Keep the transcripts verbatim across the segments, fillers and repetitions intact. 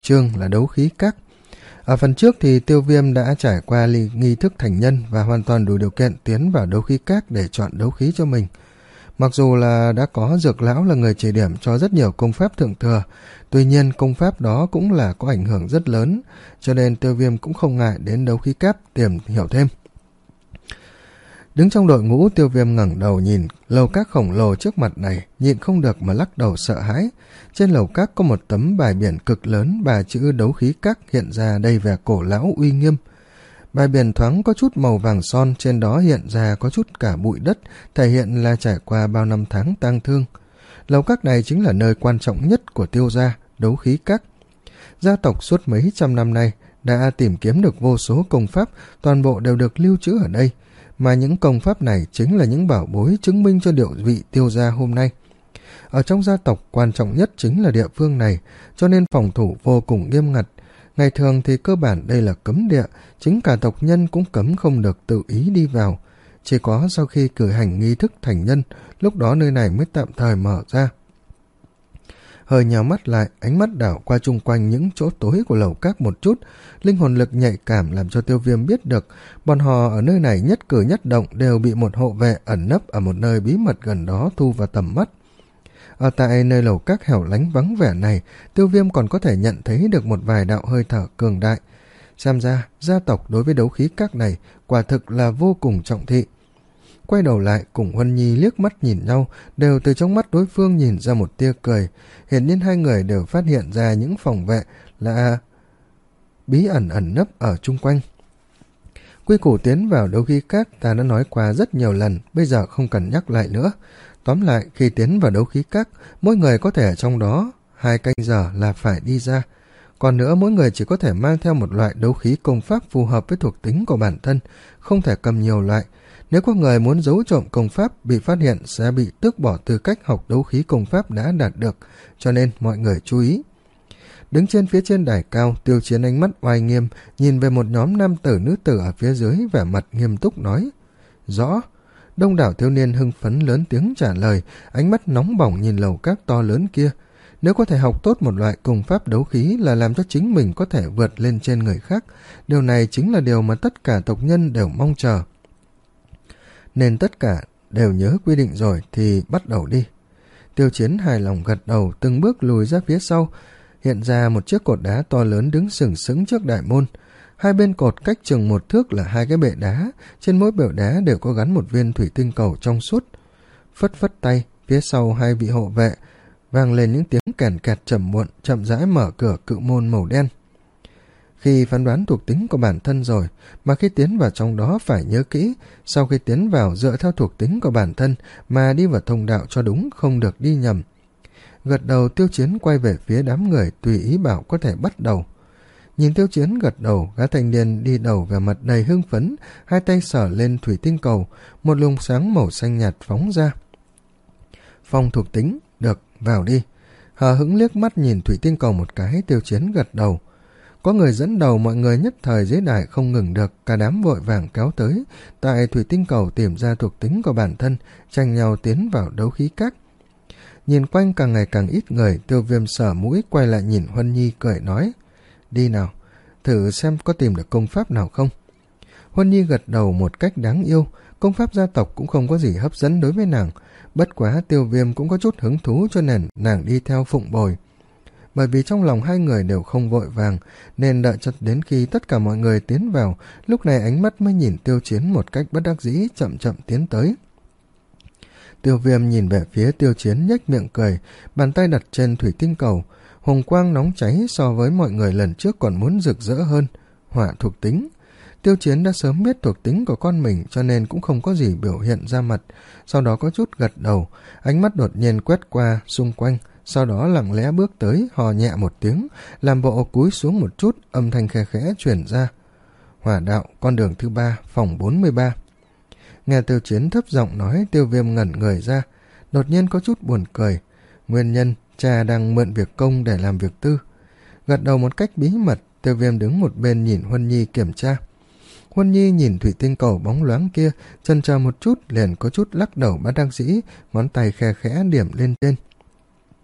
chương là đấu khí các. Ở phần trước thì Tiêu Viêm đã trải qua nghi thức thành nhân và hoàn toàn đủ điều kiện tiến vào đấu khí các để chọn đấu khí cho mình. Mặc dù là đã có Dược Lão là người chỉ điểm cho rất nhiều công pháp thượng thừa, tuy nhiên công pháp đó cũng là có ảnh hưởng rất lớn, cho nên Tiêu Viêm cũng không ngại đến đấu khí các tìm hiểu thêm. Đứng trong đội ngũ, Tiêu Viêm ngẩng đầu nhìn lầu các khổng lồ trước mặt này, nhịn không được mà lắc đầu sợ hãi. Trên lầu các có một tấm bài biển cực lớn, ba chữ đấu khí các hiện ra đầy vẻ cổ lão uy nghiêm. Bài biển thoáng có chút màu vàng son, trên đó hiện ra có chút cả bụi đất, thể hiện là trải qua bao năm tháng tang thương. Lầu các này chính là nơi quan trọng nhất của Tiêu gia, đấu khí các. Gia tộc suốt mấy trăm năm nay đã tìm kiếm được vô số công pháp, toàn bộ đều được lưu trữ ở đây, mà những công pháp này chính là những bảo bối chứng minh cho địa vị Tiêu gia hôm nay. Ở trong gia tộc, quan trọng nhất chính là địa phương này, cho nên phòng thủ vô cùng nghiêm ngặt. Ngày thường thì cơ bản đây là cấm địa, chính cả tộc nhân cũng cấm không được tự ý đi vào. Chỉ có sau khi cử hành nghi thức thành nhân, lúc đó nơi này mới tạm thời mở ra. Hơi nhào mắt lại, ánh mắt đảo qua chung quanh những chỗ tối của lầu các một chút, linh hồn lực nhạy cảm làm cho Tiêu Viêm biết được bọn họ ở nơi này nhất cử nhất động đều bị một hộ vệ ẩn nấp ở một nơi bí mật gần đó thu vào tầm mắt. Ở tại nơi lầu các hẻo lánh vắng vẻ này, Tiêu Viêm còn có thể nhận thấy được một vài đạo hơi thở cường đại. Xem ra, gia tộc đối với đấu khí các này quả thực là vô cùng trọng thị. Quay đầu lại cùng Huân Nhi liếc mắt nhìn nhau, đều từ trong mắt đối phương nhìn ra một tia cười. Hiển nhiên hai người đều phát hiện ra những phòng vệ là bí ẩn ẩn nấp ở chung quanh. Quy củ tiến vào đấu khí các ta đã nói qua rất nhiều lần, bây giờ không cần nhắc lại nữa. Tóm lại, khi tiến vào đấu khí các, mỗi người có thể ở trong đó hai canh giờ là phải đi ra. Còn nữa, mỗi người chỉ có thể mang theo một loại đấu khí công pháp phù hợp với thuộc tính của bản thân, không thể cầm nhiều loại. Nếu có người muốn giấu trộm công pháp, bị phát hiện sẽ bị tước bỏ tư cách học đấu khí công pháp đã đạt được, cho nên mọi người chú ý. Đứng trên phía trên đài cao, Tiêu Chiến ánh mắt oai nghiêm, nhìn về một nhóm nam tử nữ tử ở phía dưới, vẻ mặt nghiêm túc nói. Rõ. Đông đảo thiếu niên hưng phấn lớn tiếng trả lời, ánh mắt nóng bỏng nhìn lầu các to lớn kia. Nếu có thể học tốt một loại công pháp đấu khí là làm cho chính mình có thể vượt lên trên người khác, điều này chính là điều mà tất cả tộc nhân đều mong chờ. Nên tất cả đều nhớ quy định rồi thì bắt đầu đi. Tiêu Chiến hài lòng gật đầu, từng bước lùi ra phía sau, hiện ra một chiếc cột đá to lớn đứng sừng sững trước đại môn. Hai bên cột cách chừng một thước là hai cái bệ đá, trên mỗi bệ đá đều có gắn một viên thủy tinh cầu trong suốt. Phất phất tay, phía sau hai vị hộ vệ vang lên những tiếng kèn kẹt trầm muộn, chậm rãi mở cửa cự môn màu đen. Khi phán đoán thuộc tính của bản thân rồi, mà khi tiến vào trong đó phải nhớ kỹ, sau khi tiến vào dựa theo thuộc tính của bản thân mà đi vào thông đạo cho đúng, không được đi nhầm. Gật đầu, Tiêu Chiến quay về phía đám người, tùy ý bảo có thể bắt đầu. Nhìn Tiêu Chiến gật đầu, gã thanh niên đi đầu về mặt đầy hưng phấn, hai tay sờ lên thủy tinh cầu, một luồng sáng màu xanh nhạt phóng ra. Phong thuộc tính, được, vào đi. Hờ hững liếc mắt nhìn thủy tinh cầu một cái, Tiêu Chiến gật đầu. Có người dẫn đầu, mọi người nhất thời dưới đài không ngừng được, cả đám vội vàng kéo tới, tại thủy tinh cầu tìm ra thuộc tính của bản thân, tranh nhau tiến vào đấu khí các. Nhìn quanh càng ngày càng ít người, Tiêu Viêm sở mũi quay lại nhìn Huân Nhi cười nói. Đi nào, thử xem có tìm được công pháp nào không. Huân Nhi gật đầu một cách đáng yêu, công pháp gia tộc cũng không có gì hấp dẫn đối với nàng, bất quá Tiêu Viêm cũng có chút hứng thú cho nên nàng đi theo phụng bồi. Bởi vì trong lòng hai người đều không vội vàng, nên đợi cho đến khi tất cả mọi người tiến vào, lúc này ánh mắt mới nhìn Tiêu Chiến một cách bất đắc dĩ, chậm chậm tiến tới. Tiêu Viêm nhìn về phía Tiêu Chiến nhếch miệng cười, bàn tay đặt trên thủy tinh cầu, hồng quang nóng cháy so với mọi người lần trước còn muốn rực rỡ hơn. Hỏa thuộc tính. Tiêu Chiến đã sớm biết thuộc tính của con mình cho nên cũng không có gì biểu hiện ra mặt, sau đó có chút gật đầu, ánh mắt đột nhiên quét qua xung quanh, sau đó lặng lẽ bước tới, hò nhẹ một tiếng, làm bộ cúi xuống một chút, âm thanh khe khẽ truyền ra. Hỏa đạo, con đường thứ ba, phòng bốn mươi ba. Nghe Tiêu Chiến thấp giọng nói, Tiêu Viêm ngẩn người ra, đột nhiên có chút buồn cười. Nguyên nhân, cha đang mượn việc công để làm việc tư. Gật đầu một cách bí mật, Tiêu Viêm đứng một bên nhìn Huân Nhi kiểm tra. Huân Nhi nhìn thủy tinh cầu bóng loáng kia, chần chờ một chút, liền có chút lắc đầu bất đắc dĩ, ngón tay khe khẽ điểm lên trên.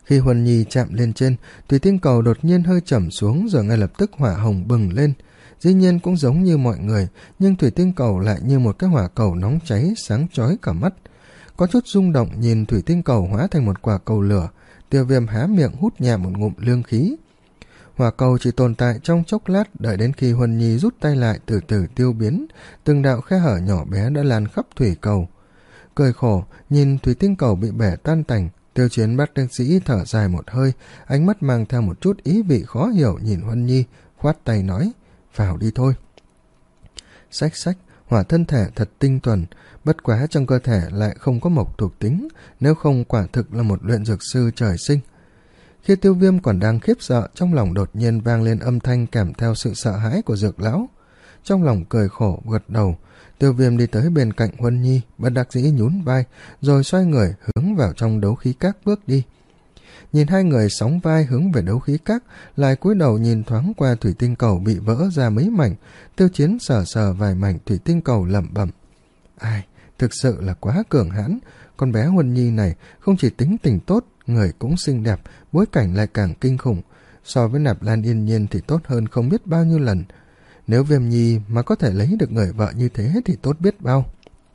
Khi Huân Nhi chạm lên trên, thủy tinh cầu đột nhiên hơi chậm xuống rồi ngay lập tức hỏa hồng bừng lên. Dĩ nhiên cũng giống như mọi người, nhưng thủy tinh cầu lại như một cái hỏa cầu nóng cháy sáng chói cả mắt. Có chút rung động nhìn thủy tinh cầu hóa thành một quả cầu lửa, Tiêu Viêm há miệng hút nhẹ một ngụm lương khí. Hỏa cầu chỉ tồn tại trong chốc lát, đợi đến khi Huân Nhi rút tay lại từ từ tiêu biến, từng đạo khe hở nhỏ bé đã lan khắp thủy cầu. Cười khổ, nhìn thủy tinh cầu bị bể tan tành, Tiêu Chiến bất đắc dĩ thở dài một hơi, ánh mắt mang theo một chút ý vị khó hiểu nhìn Huân Nhi, khoát tay nói, vào đi thôi. Xách xách, hỏa thân thể thật tinh tuần, bất quá trong cơ thể lại không có mộc thuộc tính, nếu không quả thực là một luyện dược sư trời sinh. Khi Tiêu Viêm còn đang khiếp sợ, trong lòng đột nhiên vang lên âm thanh kèm theo sự sợ hãi của dược lão. Trong lòng cười khổ gật đầu, Tiêu Viêm đi tới bên cạnh Huân Nhi, bất đắc dĩ nhún vai, rồi xoay người hướng vào trong đấu khí các bước đi. Nhìn hai người sóng vai hướng về đấu khí các, lại cúi đầu nhìn thoáng qua thủy tinh cầu bị vỡ ra mấy mảnh, Tiêu Chiến sờ sờ vài mảnh thủy tinh cầu lẩm bẩm. Ai, thực sự là quá cường hãn, con bé Huân Nhi này không chỉ tính tình tốt, người cũng xinh đẹp, bối cảnh lại càng kinh khủng, so với Nạp Lan Yên Nhiên thì tốt hơn không biết bao nhiêu lần. Nếu Viêm Nhi mà có thể lấy được người vợ như thế thì tốt biết bao.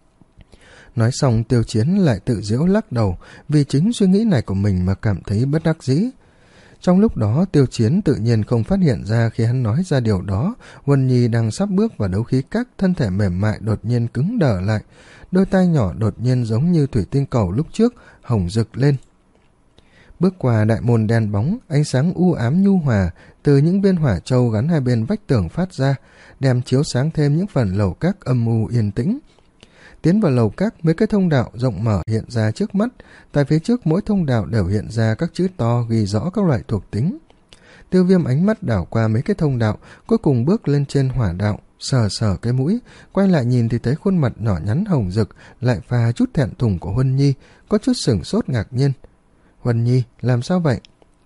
Nói xong, Tiêu Chiến lại tự giễu lắc đầu, vì chính suy nghĩ này của mình mà cảm thấy bất đắc dĩ. Trong lúc đó, Tiêu Chiến tự nhiên không phát hiện ra khi hắn nói ra điều đó, Huân Nhi đang sắp bước vào đấu khí các, thân thể mềm mại đột nhiên cứng đờ lại, đôi tay nhỏ đột nhiên giống như thủy tinh cầu lúc trước, hồng rực lên. Bước qua đại môn đen bóng, ánh sáng u ám nhu hòa từ những viên hỏa châu gắn hai bên vách tường phát ra, đem chiếu sáng thêm những phần lầu các âm u yên tĩnh. Tiến vào lầu các, mấy cái thông đạo rộng mở hiện ra trước mắt, tại phía trước mỗi thông đạo đều hiện ra các chữ to ghi rõ các loại thuộc tính. Tiêu Viêm ánh mắt đảo qua mấy cái thông đạo, cuối cùng bước lên trên hỏa đạo, sờ sờ cái mũi, quay lại nhìn thì thấy khuôn mặt nhỏ nhắn hồng rực, lại pha chút thẹn thùng của Huân Nhi, có chút sửng sốt ngạc nhiên. Huân Nhi, làm sao vậy?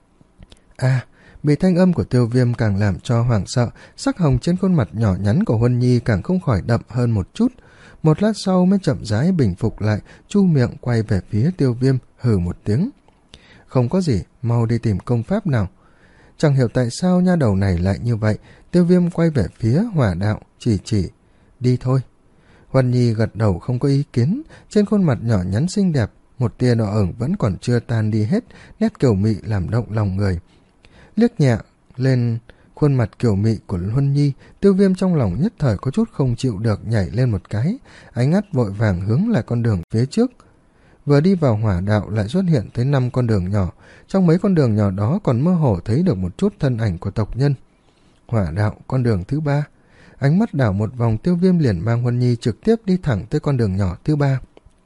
À, bị thanh âm của Tiêu Viêm càng làm cho hoảng sợ, sắc hồng trên khuôn mặt nhỏ nhắn của Huân Nhi càng không khỏi đậm hơn một chút. Một lát sau mới chậm rãi bình phục lại, chu miệng quay về phía Tiêu Viêm, hừ một tiếng. Không có gì, mau đi tìm công pháp nào. Chẳng hiểu tại sao nha đầu này lại như vậy, Tiêu Viêm quay về phía hỏa đạo, chỉ chỉ, đi thôi. Huân Nhi gật đầu không có ý kiến, trên khuôn mặt nhỏ nhắn xinh đẹp, một tia đỏ ửng vẫn còn chưa tan đi hết, nét kiều mị làm động lòng người. Liếc nhẹ lên khuôn mặt kiều mị của Huân Nhi, Tiêu Viêm trong lòng nhất thời có chút không chịu được, nhảy lên một cái, ánh mắt vội vàng hướng lại con đường phía trước. Vừa đi vào hỏa đạo lại xuất hiện tới năm con đường nhỏ, trong mấy con đường nhỏ đó còn mơ hồ thấy được một chút thân ảnh của tộc nhân. Hỏa đạo, con đường thứ ba. Ánh mắt đảo một vòng, Tiêu Viêm liền mang Huân Nhi trực tiếp đi thẳng tới con đường nhỏ thứ ba.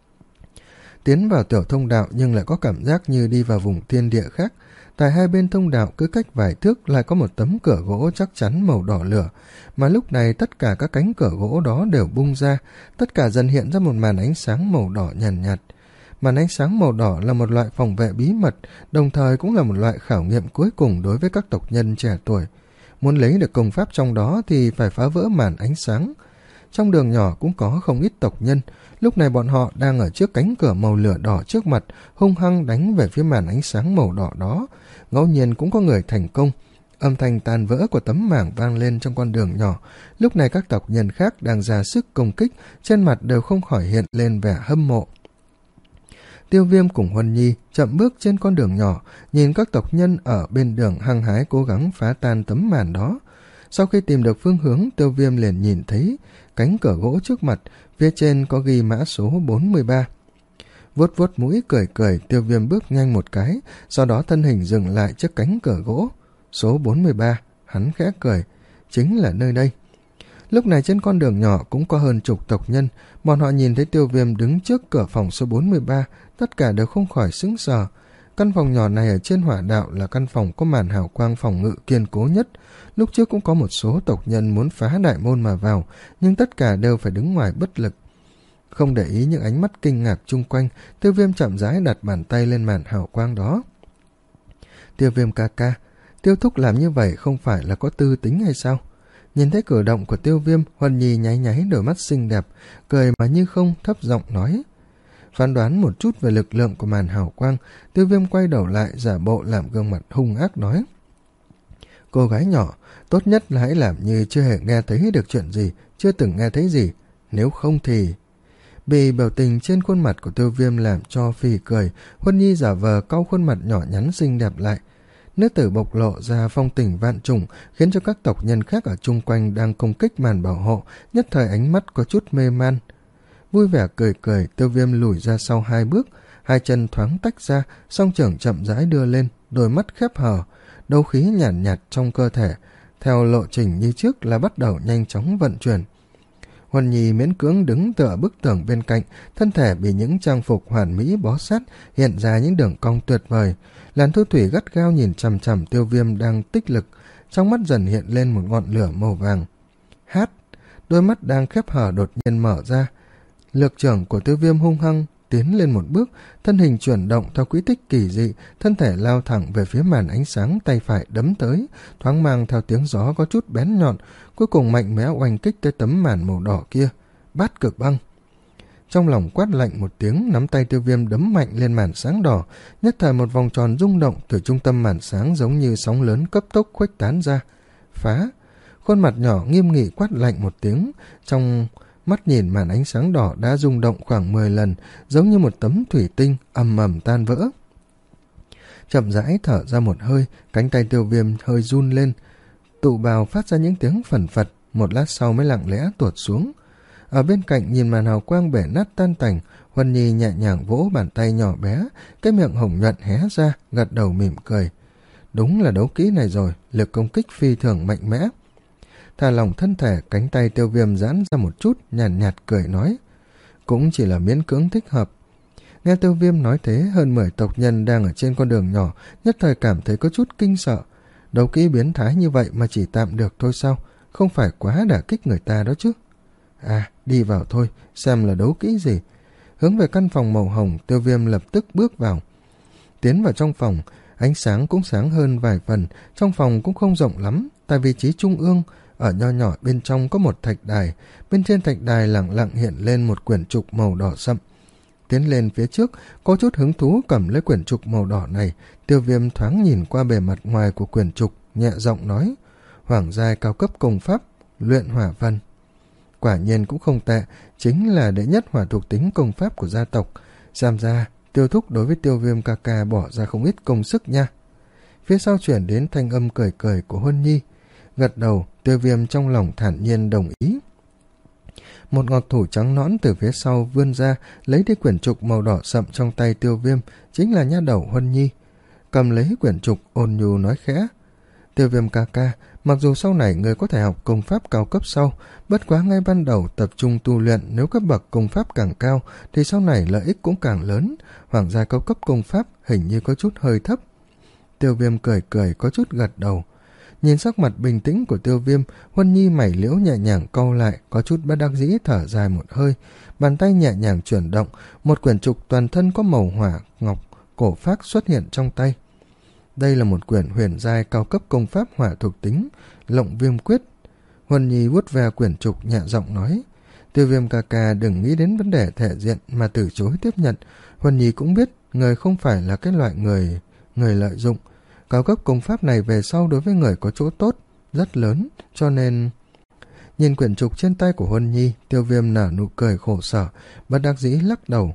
Tiến vào tiểu thông đạo nhưng lại có cảm giác như đi vào vùng thiên địa khác. Tại hai bên thông đạo cứ cách vài thước lại có một tấm cửa gỗ chắc chắn màu đỏ lửa, mà lúc này tất cả các cánh cửa gỗ đó đều bung ra, tất cả dần hiện ra một màn ánh sáng màu đỏ nhàn nhạt, nhạt. Màn ánh sáng màu đỏ là một loại phòng vệ bí mật, đồng thời cũng là một loại khảo nghiệm cuối cùng đối với các tộc nhân trẻ tuổi. Muốn lấy được công pháp trong đó thì phải phá vỡ màn ánh sáng. Trong đường nhỏ cũng có không ít tộc nhân, lúc này bọn họ đang ở trước cánh cửa màu lửa đỏ trước mặt, hung hăng đánh về phía màn ánh sáng màu đỏ đó. Ngẫu nhiên cũng có người thành công. Âm thanh tan vỡ của tấm mảng vang lên trong con đường nhỏ. Lúc này các tộc nhân khác đang ra sức công kích, trên mặt đều không khỏi hiện lên vẻ hâm mộ. Tiêu Viêm cùng Huân Nhi chậm bước trên con đường nhỏ, nhìn các tộc nhân ở bên đường hăng hái cố gắng phá tan tấm màn đó. Sau khi tìm được phương hướng, Tiêu Viêm liền nhìn thấy cánh cửa gỗ trước mặt, phía trên có ghi mã số bốn mươi ba. Vuốt vuốt mũi cười cười, Tiêu Viêm bước nhanh một cái, sau đó thân hình dừng lại trước cánh cửa gỗ. Số bốn mươi ba, hắn khẽ cười, chính là nơi đây. Lúc này trên con đường nhỏ cũng có hơn chục tộc nhân, bọn họ nhìn thấy Tiêu Viêm đứng trước cửa phòng số bốn mươi ba, tất cả đều không khỏi sững sờ. Căn phòng nhỏ này ở trên hỏa đạo là căn phòng có màn hào quang phòng ngự kiên cố nhất. Lúc trước cũng có một số tộc nhân muốn phá đại môn mà vào, nhưng tất cả đều phải đứng ngoài bất lực. Không để ý những ánh mắt kinh ngạc chung quanh, Tiêu Viêm chậm rãi đặt bàn tay lên màn hào quang đó. Tiêu Viêm ca ca, Tiêu thúc làm như vậy không phải là có tư tính hay sao? Nhìn thấy cử động của Tiêu Viêm, Huân Nhi nháy nháy đôi mắt xinh đẹp, cười mà như không, thấp giọng nói. Phán đoán một chút về lực lượng của màn hào quang, Tiêu Viêm quay đầu lại giả bộ làm gương mặt hung ác nói: cô gái nhỏ, tốt nhất là hãy làm như chưa hề nghe thấy được chuyện gì, chưa từng nghe thấy gì, nếu không thì... Bị biểu tình trên khuôn mặt của Tiêu Viêm làm cho phì cười, Huân Nhi giả vờ cau khuôn mặt nhỏ nhắn xinh đẹp lại. Nữ tử bộc lộ ra phong tình vạn trùng, khiến cho các tộc nhân khác ở chung quanh đang công kích màn bảo hộ nhất thời ánh mắt có chút mê man. Vui vẻ cười cười, Tiêu Viêm lùi ra sau hai bước, hai chân thoáng tách ra, song trưởng chậm rãi đưa lên, đôi mắt khép hờ, đấu khí nhàn nhạt, nhạt trong cơ thể theo lộ trình như trước là bắt đầu nhanh chóng vận chuyển. Huân Nhi miễn cưỡng đứng tựa bức tường bên cạnh, thân thể bị những trang phục hoàn mỹ bó sát, hiện ra những đường cong tuyệt vời. Làn Thu Thủy gắt gao nhìn chằm chằm Tiêu Viêm đang tích lực, trong mắt dần hiện lên một ngọn lửa màu vàng. Hát, đôi mắt đang khép hờ đột nhiên mở ra. Lược trưởng của Tiêu Viêm hung hăng tiến lên một bước, thân hình chuyển động theo quỹ tích kỳ dị, thân thể lao thẳng về phía màn ánh sáng, tay phải đấm tới, thoáng mang theo tiếng gió có chút bén nhọn, cuối cùng mạnh mẽ oanh kích tới tấm màn màu đỏ kia. Bát cực băng. Trong lòng quát lạnh một tiếng, nắm tay Tiêu Viêm đấm mạnh lên màn sáng đỏ, nhất thời một vòng tròn rung động từ trung tâm màn sáng giống như sóng lớn cấp tốc khuếch tán ra. Phá. Khuôn mặt nhỏ nghiêm nghị quát lạnh một tiếng, trong mắt nhìn màn ánh sáng đỏ đã rung động khoảng mười lần, giống như một tấm thủy tinh ầm ầm tan vỡ. Chậm rãi thở ra một hơi, cánh tay Tiêu Viêm hơi run lên, tụ bào phát ra những tiếng phẩn phật, một lát sau mới lặng lẽ tuột xuống. Ở bên cạnh nhìn màn hào quang bể nát tan tành, Huân Nhi nhẹ nhàng vỗ bàn tay nhỏ bé, cái miệng hồng nhuận hé ra, gật đầu mỉm cười. Đúng là đấu kỹ này rồi, lực công kích phi thường mạnh mẽ. Thả lỏng thân thể, cánh tay Tiêu Viêm giãn ra một chút, nhàn nhạt, nhạt cười nói: cũng chỉ là miễn cưỡng thích hợp. Nghe Tiêu Viêm nói thế, hơn mười tộc nhân đang ở trên con đường nhỏ nhất thời cảm thấy có chút kinh sợ. Đấu kỹ biến thái như vậy mà chỉ tạm được thôi sao, không phải quá đả kích người ta đó chứ. À, đi vào thôi, xem là đấu kỹ gì. Hướng về căn phòng màu hồng, Tiêu Viêm lập tức bước vào. Tiến vào trong phòng, ánh sáng cũng sáng hơn vài phần, trong phòng cũng không rộng lắm, tại vị trí trung ương, ở nho nhỏ bên trong có một thạch đài, bên trên thạch đài lặng lặng hiện lên một quyển trục màu đỏ sậm. Tiến lên phía trước, có chút hứng thú cầm lấy quyển trục màu đỏ này, Tiêu Viêm thoáng nhìn qua bề mặt ngoài của quyển trục, nhẹ giọng nói: Hoàng giai cao cấp công pháp, luyện hỏa văn. Quả nhiên cũng không tệ, chính là đệ nhất hỏa thuộc tính công pháp của gia tộc. Xem ra, Tiêu thúc đối với Tiêu Viêm ca ca bỏ ra không ít công sức nha. Phía sau chuyển đến thanh âm cười cười của Huân Nhi. Gật đầu, Tiêu Viêm trong lòng thản nhiên đồng ý. Một ngọc thủ trắng nõn từ phía sau vươn ra, lấy đi quyển trục màu đỏ sậm trong tay Tiêu Viêm, chính là nha đầu Huân Nhi. Cầm lấy quyển trục, ôn nhu nói khẽ: Tiêu Viêm ca ca, mặc dù sau này người có thể học công pháp cao cấp sau, bất quá ngay ban đầu tập trung tu luyện, nếu cấp bậc công pháp càng cao thì sau này lợi ích cũng càng lớn. Hoàng gia cao cấp công pháp hình như có chút hơi thấp. Tiêu Viêm cười cười có chút gật đầu. Nhìn sắc mặt bình tĩnh của Tiêu Viêm, Huân Nhi mày liễu nhẹ nhàng cau lại, có chút bất đắc dĩ thở dài một hơi, bàn tay nhẹ nhàng chuyển động, một quyển trục toàn thân có màu hỏa ngọc cổ phác xuất hiện trong tay. Đây là một quyển huyền giai cao cấp công pháp hỏa thuộc tính, Lộng Viêm Quyết. Huân Nhi vuốt ve quyển trục nhẹ giọng nói: Tiêu Viêm ca ca đừng nghĩ đến vấn đề thể diện mà từ chối tiếp nhận. Huân Nhi cũng biết người không phải là cái loại người người lợi dụng. Cao cấp công pháp này về sau đối với người có chỗ tốt rất lớn, cho nên... Nhìn quyển trục trên tay của Huân Nhi, Tiêu Viêm nở nụ cười khổ sở, bất đắc dĩ lắc đầu.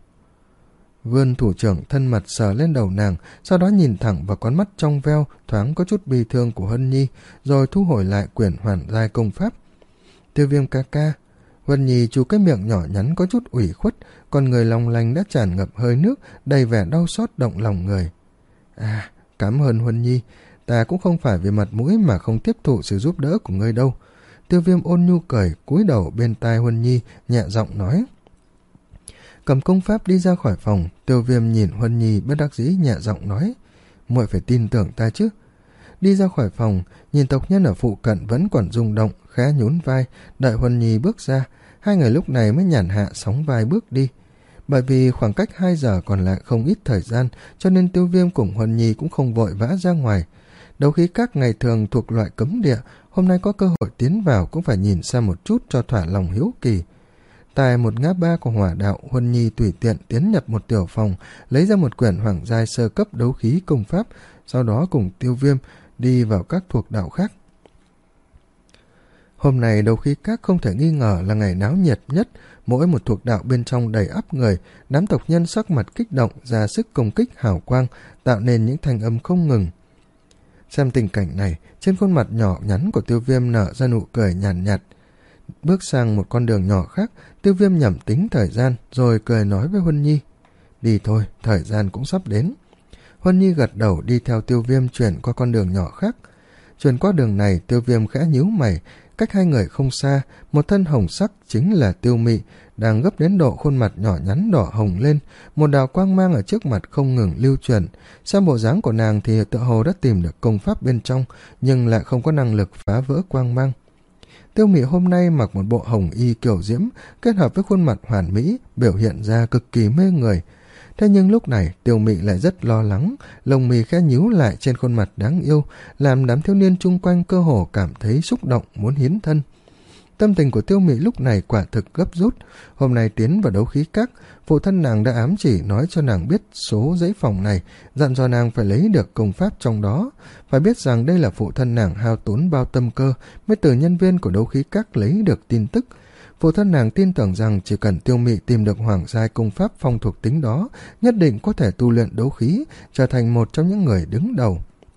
Vươn thủ trưởng thân mật sờ lên đầu nàng, sau đó nhìn thẳng vào con mắt trong veo thoáng có chút bi thương của Huân Nhi, rồi thu hồi lại quyển hoàn giai công pháp. Tiêu Viêm ca ca. Huân Nhi chú cái miệng nhỏ nhắn có chút ủy khuất, còn người long lanh đã tràn ngập hơi nước, đầy vẻ đau xót động lòng người. À, cảm ơn Huân Nhi, ta cũng không phải vì mặt mũi mà không tiếp thụ sự giúp đỡ của ngươi đâu. Tiêu Viêm ôn nhu cười, cúi đầu bên tai Huân Nhi, nhẹ giọng nói. Cầm công pháp đi ra khỏi phòng, Tiêu Viêm nhìn Huân Nhi bất đắc dĩ nhẹ giọng nói: Muội phải tin tưởng ta chứ. Đi ra khỏi phòng, nhìn tộc nhân ở phụ cận vẫn còn rung động, khá nhún vai, đợi Huân Nhi bước ra, hai người lúc này mới nhàn hạ sóng vai bước đi. Bởi vì khoảng cách hai giờ còn lại không ít thời gian, cho nên Tiêu Viêm cùng Huân Nhi cũng không vội vã ra ngoài. Đấu khí các ngày thường thuộc loại cấm địa, hôm nay có cơ hội tiến vào cũng phải nhìn xem một chút cho thỏa lòng hiếu kỳ. Tại một ngã ba của hỏa đạo, Huân Nhi tùy tiện tiến nhập một tiểu phòng, lấy ra một quyển hoàng giai sơ cấp đấu khí công pháp, sau đó cùng Tiêu Viêm đi vào các thuộc đạo khác. Hôm nay đấu khí các không thể nghi ngờ là ngày náo nhiệt nhất, mỗi một thuộc đạo bên trong đầy ắp người, đám tộc nhân sắc mặt kích động, ra sức công kích hào quang, tạo nên những thanh âm không ngừng. Xem tình cảnh này, trên khuôn mặt nhỏ nhắn của Tiêu Viêm nở ra nụ cười nhàn nhạt, nhạt. Bước sang một con đường nhỏ khác, Tiêu Viêm nhẩm tính thời gian, rồi cười nói với Huân Nhi. Đi thôi, thời gian cũng sắp đến. Huân Nhi gật đầu đi theo Tiêu Viêm chuyển qua con đường nhỏ khác. Chuyển qua đường này, Tiêu Viêm khẽ nhíu mày, cách hai người không xa, một thân hồng sắc chính là Tiêu Mị, đang gấp đến độ khuôn mặt nhỏ nhắn đỏ hồng lên, một đạo quang mang ở trước mặt không ngừng lưu chuyển. Xem bộ dáng của nàng thì tựa hồ đã tìm được công pháp bên trong, nhưng lại không có năng lực phá vỡ quang mang. Tiêu Mị hôm nay mặc một bộ hồng y kiểu diễm, kết hợp với khuôn mặt hoàn mỹ, biểu hiện ra cực kỳ mê người. Thế nhưng lúc này Tiêu Mị lại rất lo lắng, lông mì khẽ nhíu lại trên khuôn mặt đáng yêu, làm đám thiếu niên chung quanh cơ hồ cảm thấy xúc động muốn hiến thân. Tâm tình của Tiêu Mị lúc này quả thực gấp rút. Hôm nay tiến vào đấu khí các, phụ thân nàng đã ám chỉ nói cho nàng biết số giấy phòng này, dặn dò nàng phải lấy được công pháp trong đó. Phải biết rằng đây là phụ thân nàng hao tốn bao tâm cơ mới từ nhân viên của đấu khí các lấy được tin tức. Phụ thân nàng tin tưởng rằng chỉ cần Tiêu Mị tìm được hoàng giai công pháp phong thuộc tính đó, nhất định có thể tu luyện đấu khí, trở thành một trong những người đứng đầu.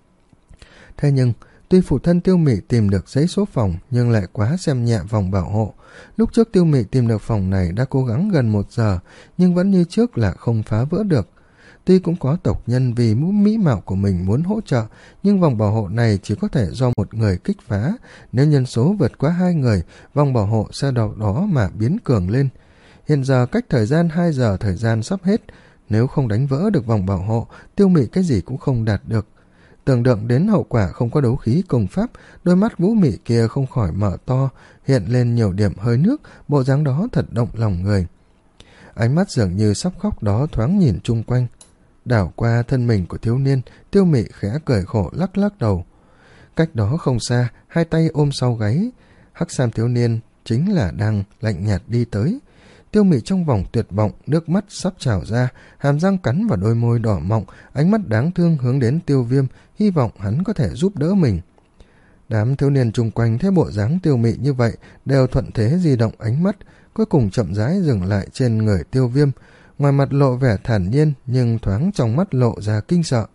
Thế nhưng, tuy phụ thân Tiêu Mị tìm được giấy số phòng nhưng lại quá xem nhẹ vòng bảo hộ. Lúc trước Tiêu Mị tìm được phòng này đã cố gắng gần một giờ, nhưng vẫn như trước là không phá vỡ được. Tuy cũng có tộc nhân vì mũ mỹ mạo của mình muốn hỗ trợ, nhưng vòng bảo hộ này chỉ có thể do một người kích phá. Nếu nhân số vượt quá hai người, vòng bảo hộ sẽ đọc đó mà biến cường lên. Hiện giờ cách thời gian hai giờ thời gian sắp hết. Nếu không đánh vỡ được vòng bảo hộ, Tiêu Mị cái gì cũng không đạt được. Tưởng tượng đến hậu quả không có đấu khí công pháp, đôi mắt Vũ Mị kia không khỏi mở to, hiện lên nhiều điểm hơi nước, bộ dáng đó thật động lòng người. Ánh mắt dường như sắp khóc đó thoáng nhìn chung quanh. Đảo qua thân mình của thiếu niên, Tiêu Mị khẽ cười khổ lắc lắc đầu. Cách đó không xa, hai tay ôm sau gáy, hắc sam thiếu niên chính là đang lạnh nhạt đi tới. Tiêu Mị trong vòng tuyệt vọng, nước mắt sắp trào ra, hàm răng cắn vào đôi môi đỏ mọng, ánh mắt đáng thương hướng đến Tiêu Viêm, hy vọng hắn có thể giúp đỡ mình. Đám thiếu niên chung quanh thấy bộ dáng Tiêu Mị như vậy, đều thuận thế di động ánh mắt, cuối cùng chậm rãi dừng lại trên người Tiêu Viêm. Ngoài mặt lộ vẻ thản nhiên, nhưng thoáng trong mắt lộ ra kinh sợ.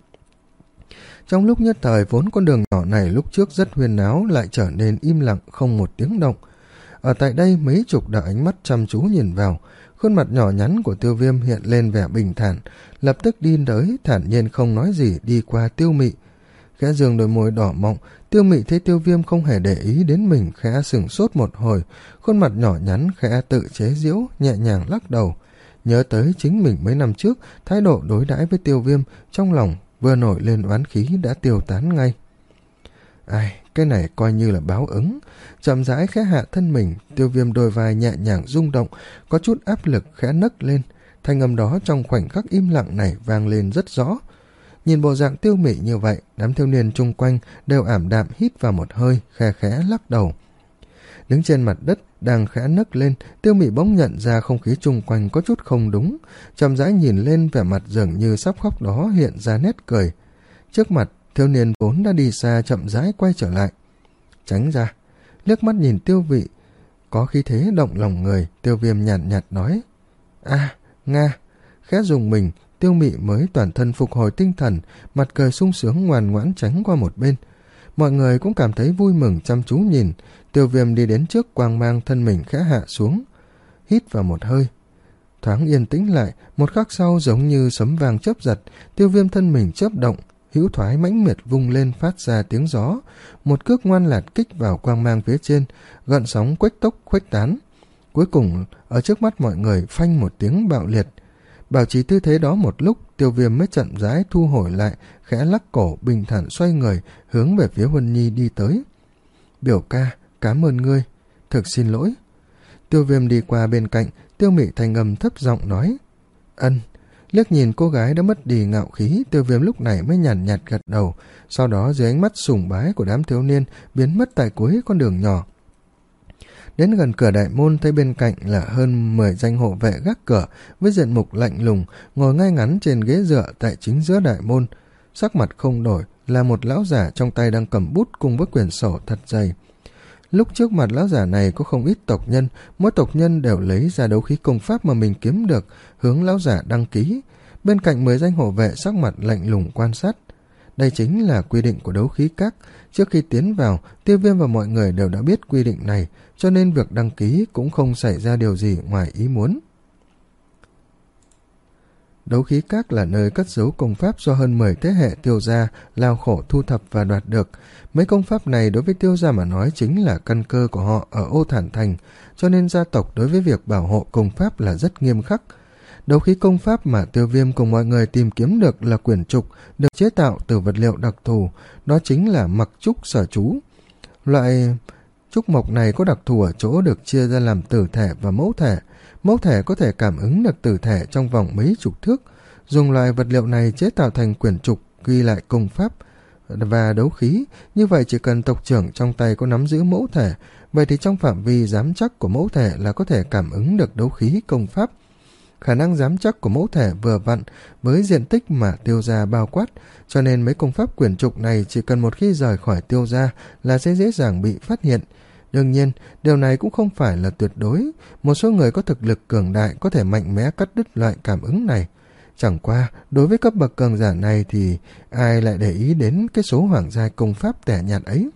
Trong lúc nhất thời, vốn con đường nhỏ này lúc trước rất huyên náo lại trở nên im lặng không một tiếng động. Ở tại đây mấy chục đạo ánh mắt chăm chú nhìn vào, khuôn mặt nhỏ nhắn của Tiêu Viêm hiện lên vẻ bình thản, lập tức đi tới, thản nhiên không nói gì đi qua Tiêu Mị. Khẽ dường đôi môi đỏ mọng, Tiêu Mị thấy Tiêu Viêm không hề để ý đến mình, khẽ sửng sốt một hồi, khuôn mặt nhỏ nhắn khẽ tự chế giễu, nhẹ nhàng lắc đầu. Nhớ tới chính mình mấy năm trước, thái độ đối đãi với Tiêu Viêm, trong lòng vừa nổi lên oán khí đã tiêu tán ngay. Ai, cái này coi như là báo ứng. Chậm rãi khẽ hạ thân mình, Tiêu Viêm đôi vai nhẹ nhàng rung động, có chút áp lực khẽ nấc lên. Thanh âm đó trong khoảnh khắc im lặng này vang lên rất rõ. Nhìn bộ dạng Tiêu Mị như vậy, đám thiếu niên chung quanh đều ảm đạm hít vào một hơi, khẽ khẽ lắc đầu. Đứng trên mặt đất, đang khẽ nấc lên, Tiêu Mị bỗng nhận ra không khí chung quanh có chút không đúng. Chậm rãi nhìn lên, vẻ mặt dường như sắp khóc đó hiện ra nét cười. Trước mặt, thiếu niên vốn đã đi xa chậm rãi quay trở lại. Tránh ra, liếc mắt nhìn Tiêu Mị, có khí thế động lòng người, Tiêu Viêm nhàn nhạt, nhạt nói. À, Nga, khẽ dùng mình, Tiêu Mị mới toàn thân phục hồi tinh thần, mặt cười sung sướng ngoan ngoãn tránh qua một bên. Mọi người cũng cảm thấy vui mừng chăm chú nhìn. Tiêu Viêm đi đến trước quang mang, thân mình khẽ hạ xuống, hít vào một hơi. Thoáng yên tĩnh lại, một khắc sau giống như sấm vàng chớp giật, Tiêu Viêm thân mình chớp động, hữu thoái mãnh miệt vung lên phát ra tiếng gió. Một cước ngoan lạt kích vào quang mang phía trên, gợn sóng quếch tốc khuếch tán. Cuối cùng, ở trước mắt mọi người phanh một tiếng bạo liệt. Bảo trì tư thế đó một lúc, Tiêu Viêm mới chậm rãi thu hồi lại, khẽ lắc cổ bình thản xoay người, hướng về phía Huân Nhi đi tới. Biểu ca, cảm ơn ngươi, thực xin lỗi. Tiêu Viêm đi qua bên cạnh, Tiêu Mị thanh âm thấp giọng nói. Ân. Liếc nhìn cô gái đã mất đi ngạo khí, Tiêu Viêm lúc này mới nhàn nhạt, nhạt gật đầu, sau đó dưới ánh mắt sùng bái của đám thiếu niên biến mất tại cuối con đường nhỏ. Đến gần cửa đại môn thấy bên cạnh là hơn mười danh hộ vệ gác cửa với diện mục lạnh lùng, ngồi ngay ngắn trên ghế dựa tại chính giữa đại môn. Sắc mặt không đổi, là một lão giả trong tay đang cầm bút cùng với quyển sổ thật dày. Lúc trước mặt lão giả này có không ít tộc nhân, mỗi tộc nhân đều lấy ra đấu khí công pháp mà mình kiếm được, hướng lão giả đăng ký. Bên cạnh mười danh hộ vệ sắc mặt lạnh lùng quan sát. Đây chính là quy định của đấu khí các. Trước khi tiến vào, Tiêu Viêm và mọi người đều đã biết quy định này, cho nên việc đăng ký cũng không xảy ra điều gì ngoài ý muốn. Đấu khí các là nơi cất giấu công pháp do hơn mười thế hệ Tiêu gia lao khổ thu thập và đoạt được. Mấy công pháp này đối với Tiêu gia mà nói chính là căn cơ của họ ở Ô Thản Thành, cho nên gia tộc đối với việc bảo hộ công pháp là rất nghiêm khắc. Đấu khí công pháp mà Tiêu Viêm cùng mọi người tìm kiếm được là quyển trục, được chế tạo từ vật liệu đặc thù, đó chính là mặc trúc sở chú. Loại trúc mộc này có đặc thù ở chỗ được chia ra làm tử thể và mẫu thể. Mẫu thể có thể cảm ứng được tử thể trong vòng mấy chục thước. Dùng loại vật liệu này chế tạo thành quyển trục ghi lại công pháp và đấu khí. Như vậy chỉ cần tộc trưởng trong tay có nắm giữ mẫu thể, vậy thì trong phạm vi giám chắc của mẫu thể là có thể cảm ứng được đấu khí công pháp. Khả năng giám chắc của mẫu thể vừa vặn với diện tích mà Tiêu gia bao quát, cho nên mấy công pháp quyển trục này chỉ cần một khi rời khỏi Tiêu gia là sẽ dễ dàng bị phát hiện. Đương nhiên, điều này cũng không phải là tuyệt đối. Một số người có thực lực cường đại có thể mạnh mẽ cắt đứt loại cảm ứng này. Chẳng qua, đối với cấp bậc cường giả này thì ai lại để ý đến cái số hoàng giai công pháp tẻ nhạt ấy.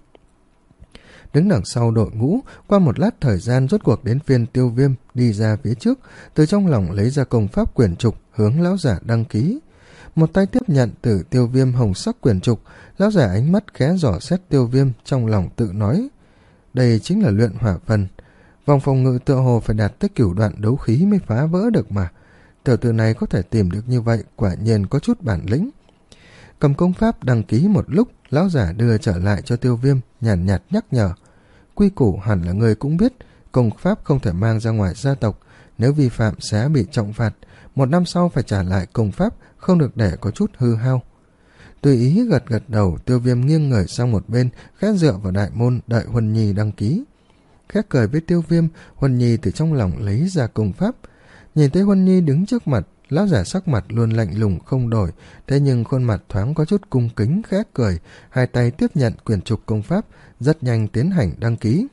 Đứng đằng sau đội ngũ, qua một lát thời gian rốt cuộc đến phiên Tiêu Viêm đi ra phía trước, từ trong lòng lấy ra công pháp quyển trục hướng lão giả đăng ký. Một tay tiếp nhận từ Tiêu Viêm hồng sắc quyển trục, lão giả ánh mắt khẽ dò xét Tiêu Viêm, trong lòng tự nói. Đây chính là luyện hỏa phần. Vòng phòng ngự tựa hồ phải đạt tới cửu đoạn đấu khí mới phá vỡ được mà. Tiểu tử này có thể tìm được như vậy, quả nhiên có chút bản lĩnh. Cầm công pháp đăng ký một lúc, lão giả đưa trở lại cho Tiêu Viêm, nhàn nhạt, nhạt nhắc nhở. Quy củ hẳn là người cũng biết, công pháp không thể mang ra ngoài gia tộc, nếu vi phạm sẽ bị trọng phạt, một năm sau phải trả lại công pháp, không được để có chút hư hao. Tùy ý gật gật đầu, Tiêu Viêm nghiêng người sang một bên, khẽ dựa vào đại môn đợi Huân Nhi đăng ký. Khẽ cười với Tiêu Viêm, Huân Nhi từ trong lòng lấy ra công pháp. Nhìn thấy Huân Nhi đứng trước mặt, lão giả sắc mặt luôn lạnh lùng không đổi, thế nhưng khuôn mặt thoáng có chút cung kính khẽ cười, hai tay tiếp nhận quyển trục công pháp, rất nhanh tiến hành đăng ký.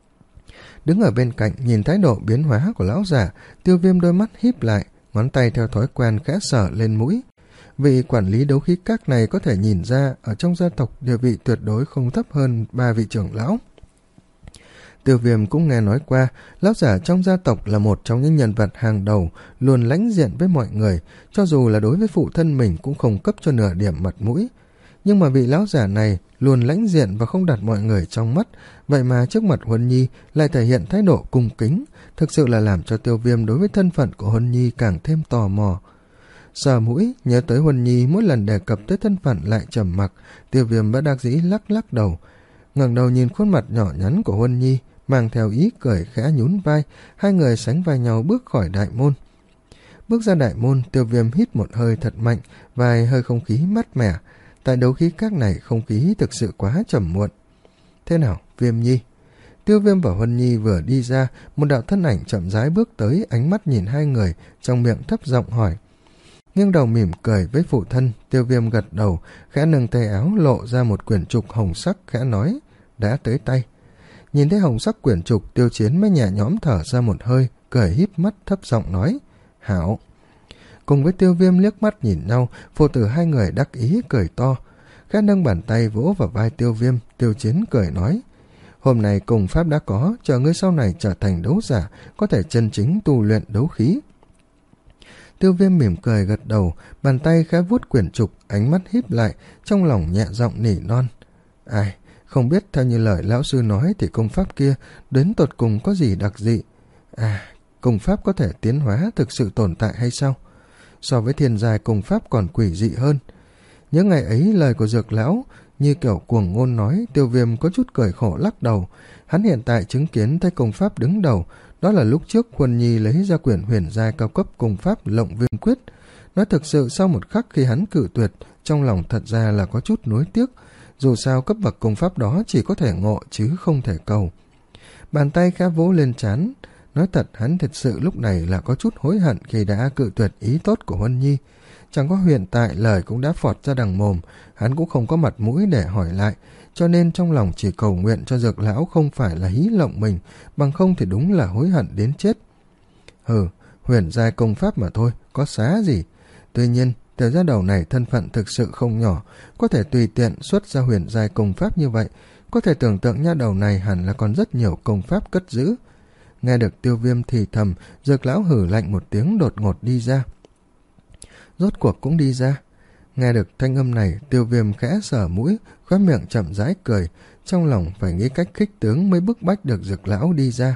Đứng ở bên cạnh nhìn thái độ biến hóa của lão giả, Tiêu Viêm đôi mắt híp lại, ngón tay theo thói quen khẽ sờ lên mũi. Vị quản lý đấu khí các này có thể nhìn ra ở trong gia tộc địa vị tuyệt đối không thấp hơn ba vị trưởng lão. Tiêu Viêm cũng nghe nói qua, lão giả trong gia tộc là một trong những nhân vật hàng đầu, luôn lãnh diện với mọi người, cho dù là đối với phụ thân mình cũng không cấp cho nửa điểm mặt mũi. Nhưng mà vị lão giả này luôn lãnh diện và không đặt mọi người trong mắt, vậy mà trước mặt Huân Nhi lại thể hiện thái độ cung kính, thực sự là làm cho Tiêu Viêm đối với thân phận của Huân Nhi càng thêm tò mò. Sờ mũi, nhớ tới Huân Nhi mỗi lần đề cập tới thân phận lại trầm mặc, Tiêu Viêm bất đắc dĩ lắc lắc đầu. Ngẩng đầu nhìn khuôn mặt nhỏ nhắn của Huân Nhi, mang theo ý cười khẽ nhún vai, hai người sánh vai nhau bước khỏi đại môn. Bước ra đại môn, Tiêu Viêm hít một hơi thật mạnh, vài hơi không khí mát mẻ. Tại đấu khí các này không khí thực sự quá trầm muộn. Thế nào, Viêm Nhi? Tiêu Viêm và Huân Nhi vừa đi ra, một đạo thân ảnh chậm rãi bước tới, ánh mắt nhìn hai người, trong miệng thấp giọng hỏi. Nghiêng đầu mỉm cười với phụ thân, Tiêu Viêm gật đầu, khẽ nâng tay áo lộ ra một quyển trục hồng sắc, khẽ nói, đã tới tay. Nhìn thấy hồng sắc quyển trục, Tiêu Chiến mới nhẹ nhõm thở ra một hơi, cười híp mắt thấp giọng nói, hảo. Cùng với Tiêu Viêm liếc mắt nhìn nhau, phụ tử hai người đắc ý cười to. Khẽ nâng bàn tay vỗ vào vai Tiêu Viêm, Tiêu Chiến cười nói, hôm nay cùng pháp đã có, chờ ngươi sau này trở thành đấu giả, có thể chân chính tu luyện đấu khí. Tiêu Viêm mỉm cười gật đầu, bàn tay khẽ vuốt quyển trục, ánh mắt híp lại, trong lòng nhẹ giọng nỉ non. Ai, không biết theo như lời lão sư nói thì công pháp kia đến tột cùng có gì đặc dị. À, công pháp có thể tiến hóa thực sự tồn tại hay sao? So với thiên giai công pháp còn quỷ dị hơn. Nhớ ngày ấy lời của Dược lão như kiểu cuồng ngôn nói, Tiêu Viêm có chút cười khổ lắc đầu. Hắn hiện tại chứng kiến thấy công pháp đứng đầu, đó là lúc trước Huân Nhi lấy ra quyển huyền giai cao cấp công pháp Lộng Viêm Quyết. Nói thực sự sau một khắc khi hắn cự tuyệt, trong lòng thật ra là có chút nuối tiếc, dù sao cấp bậc công pháp đó chỉ có thể ngộ chứ không thể cầu. bàn tay khẽ vỗ lên trán. Nói thật, hắn thật sự lúc này là có chút hối hận khi đã cự tuyệt ý tốt của Huân Nhi. Chẳng có hiện tại lời cũng đã phọt ra đằng mồm, hắn cũng không có mặt mũi để hỏi lại, cho nên trong lòng chỉ cầu nguyện cho Dược lão không phải là hí lộng mình, bằng không thì đúng là hối hận đến chết. Hừ, huyền giai công pháp mà thôi, có xá gì. Tuy nhiên, tiểu gia đầu này thân phận thực sự không nhỏ, có thể tùy tiện xuất ra huyền giai công pháp như vậy, có thể tưởng tượng nha đầu này hẳn là còn rất nhiều công pháp cất giữ. Nghe được Tiêu Viêm thì thầm, Dược lão hử lạnh một tiếng đột ngột đi ra. Rốt cuộc cũng đi ra. Nghe được thanh âm này, Tiêu Viêm khẽ sờ mũi, khóe miệng chậm rãi cười, trong lòng phải nghĩ cách khích tướng mới bức bách được Dược lão đi ra.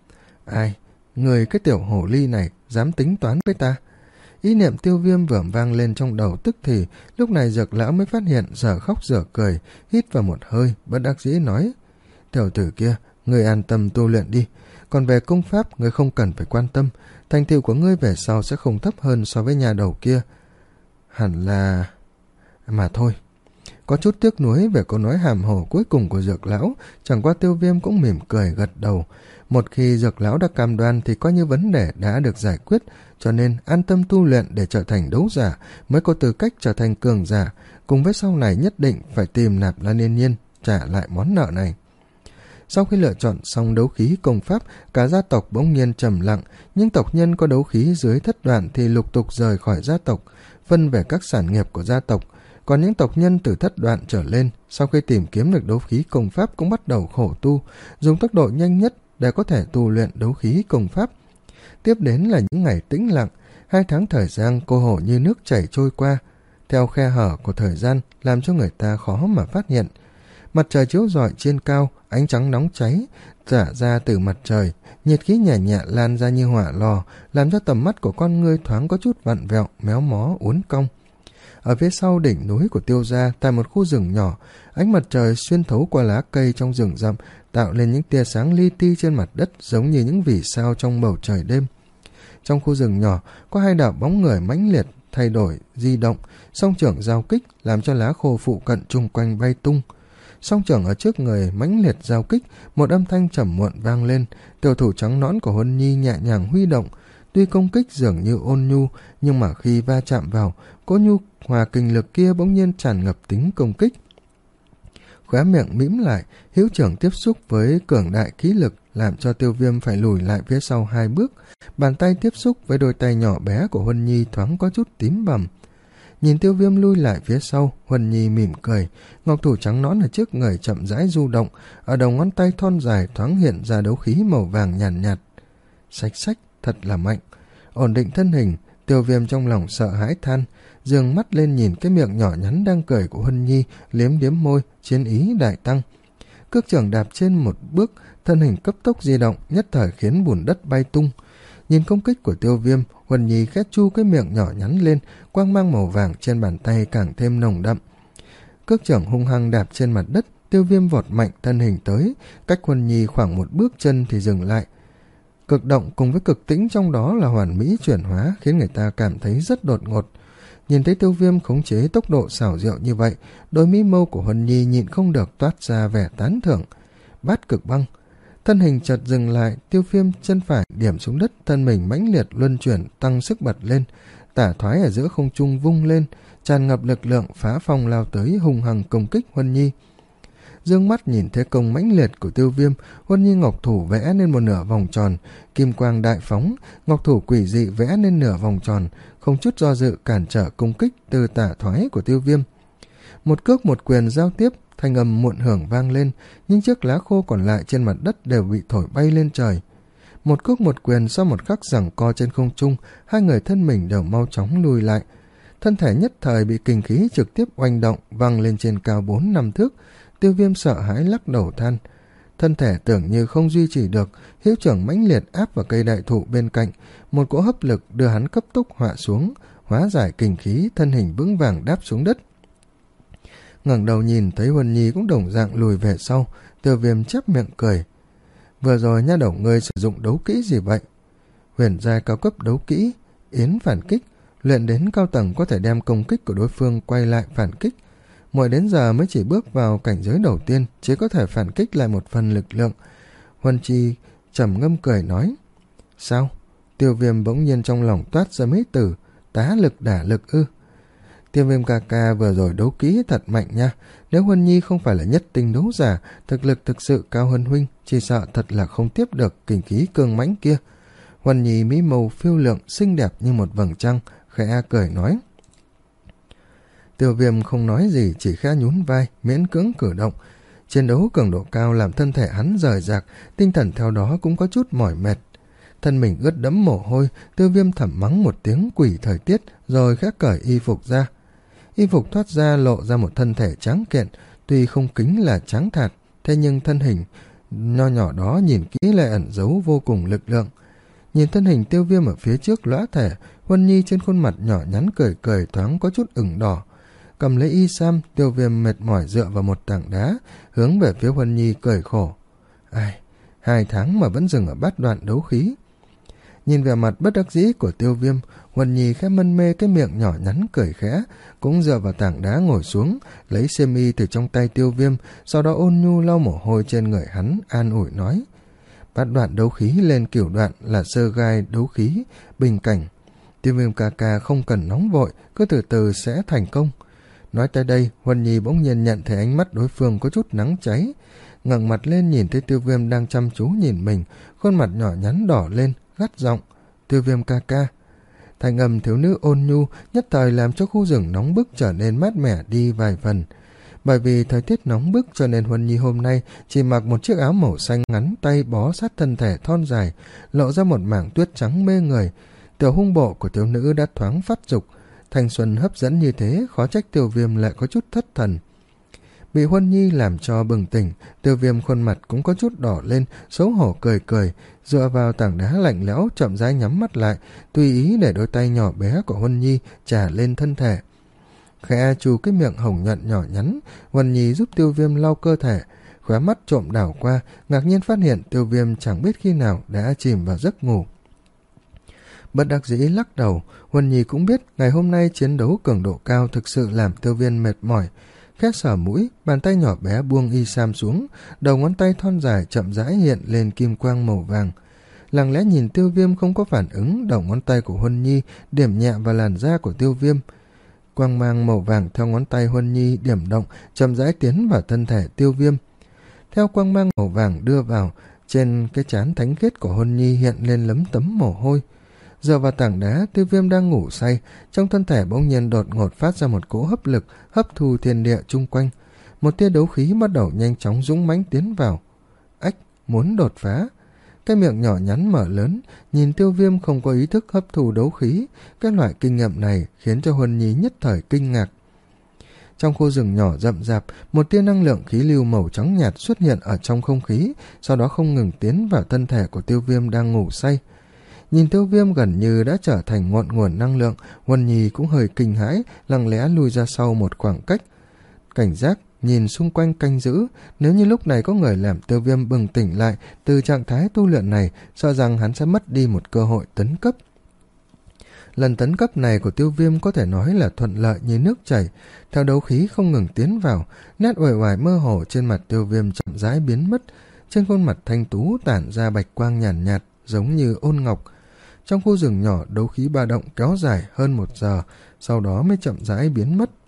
Ai, người cái tiểu hổ ly này dám tính toán với ta? Ý niệm Tiêu Viêm vừa vang lên trong đầu, tức thì lúc này Dược lão mới phát hiện, giờ khóc giờ cười, hít vào một hơi, bất đắc dĩ nói: Tiểu tử kia, người an tâm tu luyện đi, còn về công pháp người không cần phải quan tâm, thành tựu của ngươi về sau sẽ không thấp hơn so với nhà đầu kia. Hẳn là... mà thôi. Có chút tiếc nuối về câu nói hàm hồ cuối cùng của Dược lão, chẳng qua Tiêu Viêm cũng mỉm cười gật đầu. Một khi Dược lão đã cam đoan thì coi như vấn đề đã được giải quyết, cho nên an tâm tu luyện để trở thành đấu giả mới có tư cách trở thành cường giả, cùng với sau này nhất định phải tìm Nạp Lan Yên Nhiên trả lại món nợ này. Sau khi lựa chọn xong đấu khí công pháp, cả gia tộc bỗng nhiên trầm lặng, những tộc nhân có đấu khí dưới thất đoạn thì lục tục rời khỏi gia tộc, phân về các sản nghiệp của gia tộc. Còn những tộc nhân từ thất đoạn trở lên, sau khi tìm kiếm được đấu khí công pháp cũng bắt đầu khổ tu, dùng tốc độ nhanh nhất để có thể tu luyện đấu khí công pháp. Tiếp đến là những ngày tĩnh lặng, hai tháng thời gian cô hổ như nước chảy trôi qua, theo khe hở của thời gian làm cho người ta khó mà phát hiện. Mặt trời chiếu rọi trên cao, ánh trắng nóng cháy tỏa ra từ mặt trời, nhiệt khí nhẹ nhẹ lan ra như hỏa lò, làm cho tầm mắt của con ngươi thoáng có chút vặn vẹo, méo mó, uốn cong. Ở phía sau đỉnh núi của Tiêu gia, tại một khu rừng nhỏ, ánh mặt trời xuyên thấu qua lá cây trong rừng rậm, tạo lên những tia sáng li ti trên mặt đất giống như những vì sao trong bầu trời đêm. Trong khu rừng nhỏ, có hai đạo bóng người mãnh liệt thay đổi, di động, song trưởng giao kích làm cho lá khô phụ cận chung quanh bay tung. Song trưởng ở trước người mãnh liệt giao kích, một âm thanh trầm muộn vang lên, tiểu thủ trắng nõn của Huân Nhi nhẹ nhàng huy động. Tuy công kích dường như ôn nhu, nhưng mà khi va chạm vào, cỗ nhu hòa kinh lực kia bỗng nhiên tràn ngập tính công kích. Khóe miệng mĩm lại, hữu trưởng tiếp xúc với cường đại khí lực, làm cho Tiêu Viêm phải lùi lại phía sau hai bước. Bàn tay tiếp xúc với đôi tay nhỏ bé của Huân Nhi thoáng có chút tím bầm. Nhìn Tiêu Viêm lui lại phía sau, Huân Nhi mỉm cười, ngọc thủ trắng nõn ở trước người chậm rãi du động, ở đầu ngón tay thon dài thoáng hiện ra đấu khí màu vàng nhàn nhạt, nhạt. Xách xách, thật là mạnh. Ổn định thân hình, Tiêu Viêm trong lòng sợ hãi than, dường mắt lên nhìn cái miệng nhỏ nhắn đang cười của Huân Nhi, liếm liếm môi, chiến ý đại tăng. Cước trưởng đạp trên một bước, thân hình cấp tốc di động, nhất thời khiến bùn đất bay tung. Nhìn công kích của Tiêu Viêm, Huân Nhi khét chu cái miệng nhỏ nhắn lên, quang mang màu vàng trên bàn tay càng thêm nồng đậm. Cước trưởng hung hăng đạp trên mặt đất, Tiêu Viêm vọt mạnh thân hình tới, cách Huân Nhi khoảng một bước chân thì dừng lại. Cực động cùng với cực tĩnh trong đó là hoàn mỹ chuyển hóa, khiến người ta cảm thấy rất đột ngột. Nhìn thấy Tiêu Viêm khống chế tốc độ xảo diệu như vậy, đôi mí mâu của Huân Nhi nhịn không được toát ra vẻ tán thưởng. Bát cực băng. Thân hình chợt dừng lại, Tiêu Viêm chân phải điểm xuống đất, thân mình mãnh liệt luân chuyển tăng sức bật lên, tả thoái ở giữa không trung vung lên, tràn ngập lực lượng phá phong lao tới hung hăng công kích Huân Nhi. Dương mắt nhìn thế công mãnh liệt của Tiêu Viêm, Huân Nhi ngọc thủ vẽ nên một nửa vòng tròn, kim quang đại phóng, ngọc thủ quỷ dị vẽ nên nửa vòng tròn, không chút do dự cản trở công kích từ tả thoái của Tiêu Viêm. Một cước một quyền giao tiếp, thanh âm muộn hưởng vang lên, nhưng chiếc lá khô còn lại trên mặt đất đều bị thổi bay lên trời. Một cước một quyền sau một khắc giằng co trên không trung, hai người thân mình đều mau chóng lùi lại. Thân thể nhất thời bị kình khí trực tiếp oanh động, văng lên trên cao bốn năm thước. Tiêu Viêm sợ hãi lắc đầu than. Thân thể tưởng như không duy trì được, hữu trưởng mãnh liệt áp vào cây đại thụ bên cạnh, một cỗ hấp lực đưa hắn cấp tốc họa xuống, hóa giải kình khí, thân hình vững vàng đáp xuống đất. Ngẩng đầu nhìn thấy Huân Nhi cũng đồng dạng lùi về sau, Tiêu Viêm chép miệng cười. Vừa rồi nha đầu ngươi sử dụng đấu kỹ gì vậy? Huyền giai cao cấp đấu kỹ, yến phản kích, luyện đến cao tầng có thể đem công kích của đối phương quay lại phản kích. Muội đến giờ mới chỉ bước vào cảnh giới đầu tiên, chỉ có thể phản kích lại một phần lực lượng. Huân Chi trầm ngâm cười nói. Sao? Tiêu Viêm bỗng nhiên trong lòng toát ra mấy từ, tá lực đả lực ư? Tiêu Viêm ca ca vừa rồi đấu kỹ thật mạnh nha, nếu Huân Nhi không phải là nhất tinh đấu giả, thực lực thực sự cao hơn huynh, chỉ sợ thật là không tiếp được kình khí cương mãnh kia. Huân Nhi mỹ màu phiêu lượng, xinh đẹp như một vầng trăng, khẽ cười nói. Tiêu Viêm không nói gì, chỉ khẽ nhún vai, miễn cưỡng cử động. Chiến đấu cường độ cao làm thân thể hắn rời rạc, tinh thần theo đó cũng có chút mỏi mệt. Thân mình ướt đẫm mồ hôi, Tiêu Viêm thầm mắng một tiếng quỷ thời tiết, rồi khẽ cởi y phục ra. Y phục thoát ra lộ ra một thân thể trắng kiện, tuy không kính là trắng thạt, thế nhưng thân hình nho nhỏ đó nhìn kỹ lại ẩn giấu vô cùng lực lượng. Nhìn thân hình Tiêu Viêm ở phía trước lõa thể, Huân Nhi trên khuôn mặt nhỏ nhắn cười cười thoáng có chút ửng đỏ. Cầm lấy y sam, Tiêu Viêm mệt mỏi dựa vào một tảng đá, hướng về phía Huân Nhi cười khổ. Ai, hai tháng mà vẫn dừng ở bát đoạn đấu khí. Nhìn vẻ mặt bất đắc dĩ của Tiêu Viêm, Huân Nhi khẽ mân mê cái miệng nhỏ nhắn cười khẽ, cũng dựa vào tảng đá ngồi xuống, lấy xiêm y từ trong tay Tiêu Viêm, sau đó ôn nhu lau mồ hôi trên người hắn, an ủi nói. Bát đoạn đấu khí lên cửu đoạn là sơ gai đấu khí, bình cảnh. Tiêu Viêm ca ca không cần nóng vội, cứ từ từ sẽ thành công. Nói tới đây, Huân Nhi bỗng nhiên nhận thấy ánh mắt đối phương có chút nắng cháy. Ngẩng mặt lên nhìn thấy Tiêu Viêm đang chăm chú nhìn mình, khuôn mặt nhỏ nhắn đỏ lên, gắt giọng. Tiêu Viêm ca ca. Thanh âm thiếu nữ ôn nhu nhất thời làm cho khu rừng nóng bức trở nên mát mẻ đi vài phần. Bởi vì thời tiết nóng bức cho nên Huân Nhi hôm nay chỉ mặc một chiếc áo màu xanh ngắn tay bó sát thân thể thon dài, lộ ra một mảng tuyết trắng mê người. Tiểu hung bộ của thiếu nữ đã thoáng phát dục, thanh xuân hấp dẫn như thế, khó trách Tiêu Viêm lại có chút thất thần. Bị Huân Nhi làm cho bừng tỉnh, Tiêu Viêm khuôn mặt cũng có chút đỏ lên, xấu hổ cười cười, dựa vào tảng đá lạnh lẽo chậm rãi nhắm mắt lại, tùy ý để đôi tay nhỏ bé của Huân Nhi trà lên thân thể. Khẽ chù cái miệng hồng nhuận nhỏ nhắn, Huân Nhi giúp Tiêu Viêm lau cơ thể, khóe mắt trộm đảo qua, ngạc nhiên phát hiện Tiêu Viêm chẳng biết khi nào đã chìm vào giấc ngủ. Bất đắc dĩ lắc đầu, Huân Nhi cũng biết ngày hôm nay chiến đấu cường độ cao thực sự làm Tiêu Viêm mệt mỏi. Khét sở mũi, bàn tay nhỏ bé buông y sam xuống, đầu ngón tay thon dài chậm rãi hiện lên kim quang màu vàng. Lặng lẽ nhìn Tiêu Viêm không có phản ứng, đầu ngón tay của Huân Nhi điểm nhẹ vào làn da của Tiêu Viêm. Quang mang màu vàng theo ngón tay Huân Nhi điểm động, chậm rãi tiến vào thân thể Tiêu Viêm. Theo quang mang màu vàng đưa vào, trên cái trán thánh khiết của Huân Nhi hiện lên lấm tấm mồ hôi. Dựa vào tảng đá, Tiêu Viêm đang ngủ say, trong thân thể bỗng nhiên đột ngột phát ra một cỗ hấp lực, hấp thu thiên địa chung quanh. Một tia đấu khí bắt đầu nhanh chóng dũng mãnh tiến vào. Ách, muốn đột phá. Cái miệng nhỏ nhắn mở lớn, nhìn Tiêu Viêm không có ý thức hấp thu đấu khí. Cái loại kinh nghiệm này khiến cho Huân Nhi nhất thời kinh ngạc. Trong khu rừng nhỏ rậm rạp, một tia năng lượng khí lưu màu trắng nhạt xuất hiện ở trong không khí, sau đó không ngừng tiến vào thân thể của Tiêu Viêm đang ngủ say. Nhìn Tiêu Viêm gần như đã trở thành ngọn nguồn năng lượng, Huân Nhi cũng hơi kinh hãi, lặng lẽ lui ra sau một khoảng cách. Cảnh giác, nhìn xung quanh canh giữ, nếu như lúc này có người làm Tiêu Viêm bừng tỉnh lại từ trạng thái tu luyện này, sợ rằng hắn sẽ mất đi một cơ hội tấn cấp. Lần tấn cấp này của Tiêu Viêm có thể nói là thuận lợi như nước chảy, theo đấu khí không ngừng tiến vào, nét uể oải mơ hồ trên mặt Tiêu Viêm chậm rãi biến mất, trên khuôn mặt thanh tú tản ra bạch quang nhàn nhạt, nhạt, giống như ôn ngọc. Trong khu rừng nhỏ, đấu khí ba động kéo dài hơn một giờ, sau đó mới chậm rãi biến mất.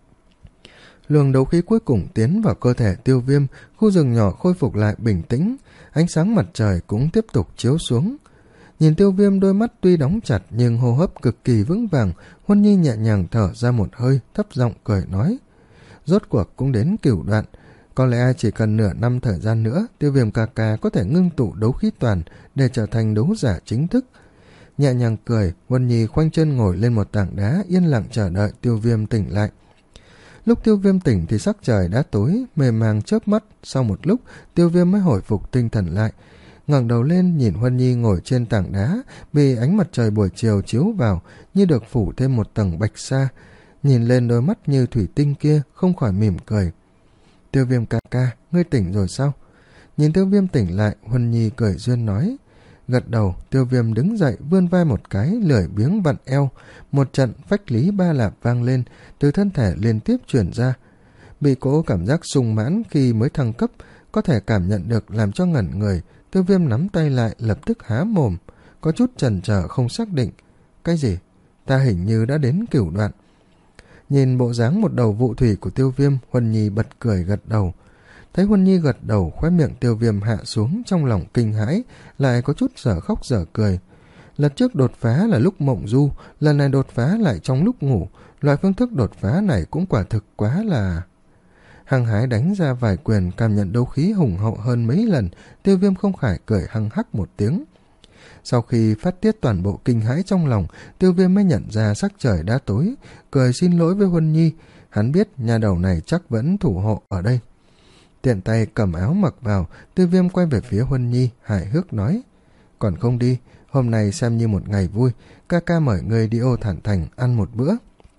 Luồng đấu khí cuối cùng tiến vào cơ thể Tiêu Viêm, khu rừng nhỏ khôi phục lại bình tĩnh, ánh sáng mặt trời cũng tiếp tục chiếu xuống. Nhìn Tiêu Viêm đôi mắt tuy đóng chặt nhưng hô hấp cực kỳ vững vàng, Huân Nhi nhẹ nhàng thở ra một hơi, thấp giọng cười nói. Rốt cuộc cũng đến cửu đoạn, có lẽ chỉ cần nửa năm thời gian nữa, Tiêu Viêm ca ca có thể ngưng tụ đấu khí toàn để trở thành đấu giả chính thức. Nhẹ nhàng cười, Huân Nhi khoanh chân ngồi lên một tảng đá, yên lặng chờ đợi Tiêu Viêm tỉnh lại. Lúc Tiêu Viêm tỉnh thì sắc trời đã tối, mềm màng chớp mắt, sau một lúc Tiêu Viêm mới hồi phục tinh thần lại. Ngẩng đầu lên nhìn Huân Nhi ngồi trên tảng đá, bị ánh mặt trời buổi chiều chiếu vào, như được phủ thêm một tầng bạch sa. Nhìn lên đôi mắt như thủy tinh kia, không khỏi mỉm cười. Tiêu Viêm ca ca, ngươi tỉnh rồi sao? Nhìn Tiêu Viêm tỉnh lại, Huân Nhi cười duyên nói. Gật đầu, Tiêu Viêm đứng dậy vươn vai một cái, lười biếng vặn eo. Một trận phách lý ba lạp vang lên, từ thân thể liên tiếp chuyển ra. Bị cỗ cảm giác sung mãn khi mới thăng cấp, có thể cảm nhận được làm cho ngẩn người, Tiêu Viêm nắm tay lại, lập tức há mồm, có chút chần chờ không xác định. Cái gì? Ta hình như đã đến cửu đoạn. Nhìn bộ dáng một đầu vụ thủy của Tiêu Viêm, Huân Nhi bật cười gật đầu. Thấy Huân Nhi gật đầu, khóe miệng Tiêu Viêm hạ xuống, trong lòng kinh hãi, lại có chút dở khóc dở cười. Lần trước đột phá là lúc mộng du, lần này đột phá lại trong lúc ngủ. Loại phương thức đột phá này cũng quả thực quá là... Hăng hái đánh ra vài quyền, cảm nhận đấu khí hùng hậu hơn mấy lần. Tiêu Viêm không khỏi cười hăng hắc một tiếng. Sau khi phát tiết toàn bộ kinh hãi trong lòng, Tiêu Viêm mới nhận ra sắc trời đã tối, cười xin lỗi với Huân Nhi. Hắn biết nhà đầu này chắc vẫn thủ hộ ở đây. Tiện tay cầm áo mặc vào, Tiêu Viêm quay về phía Huân Nhi, hài hước nói: Còn không đi, hôm nay xem như một ngày vui, ca ca mời người đi Ô Thản Thành ăn một bữa.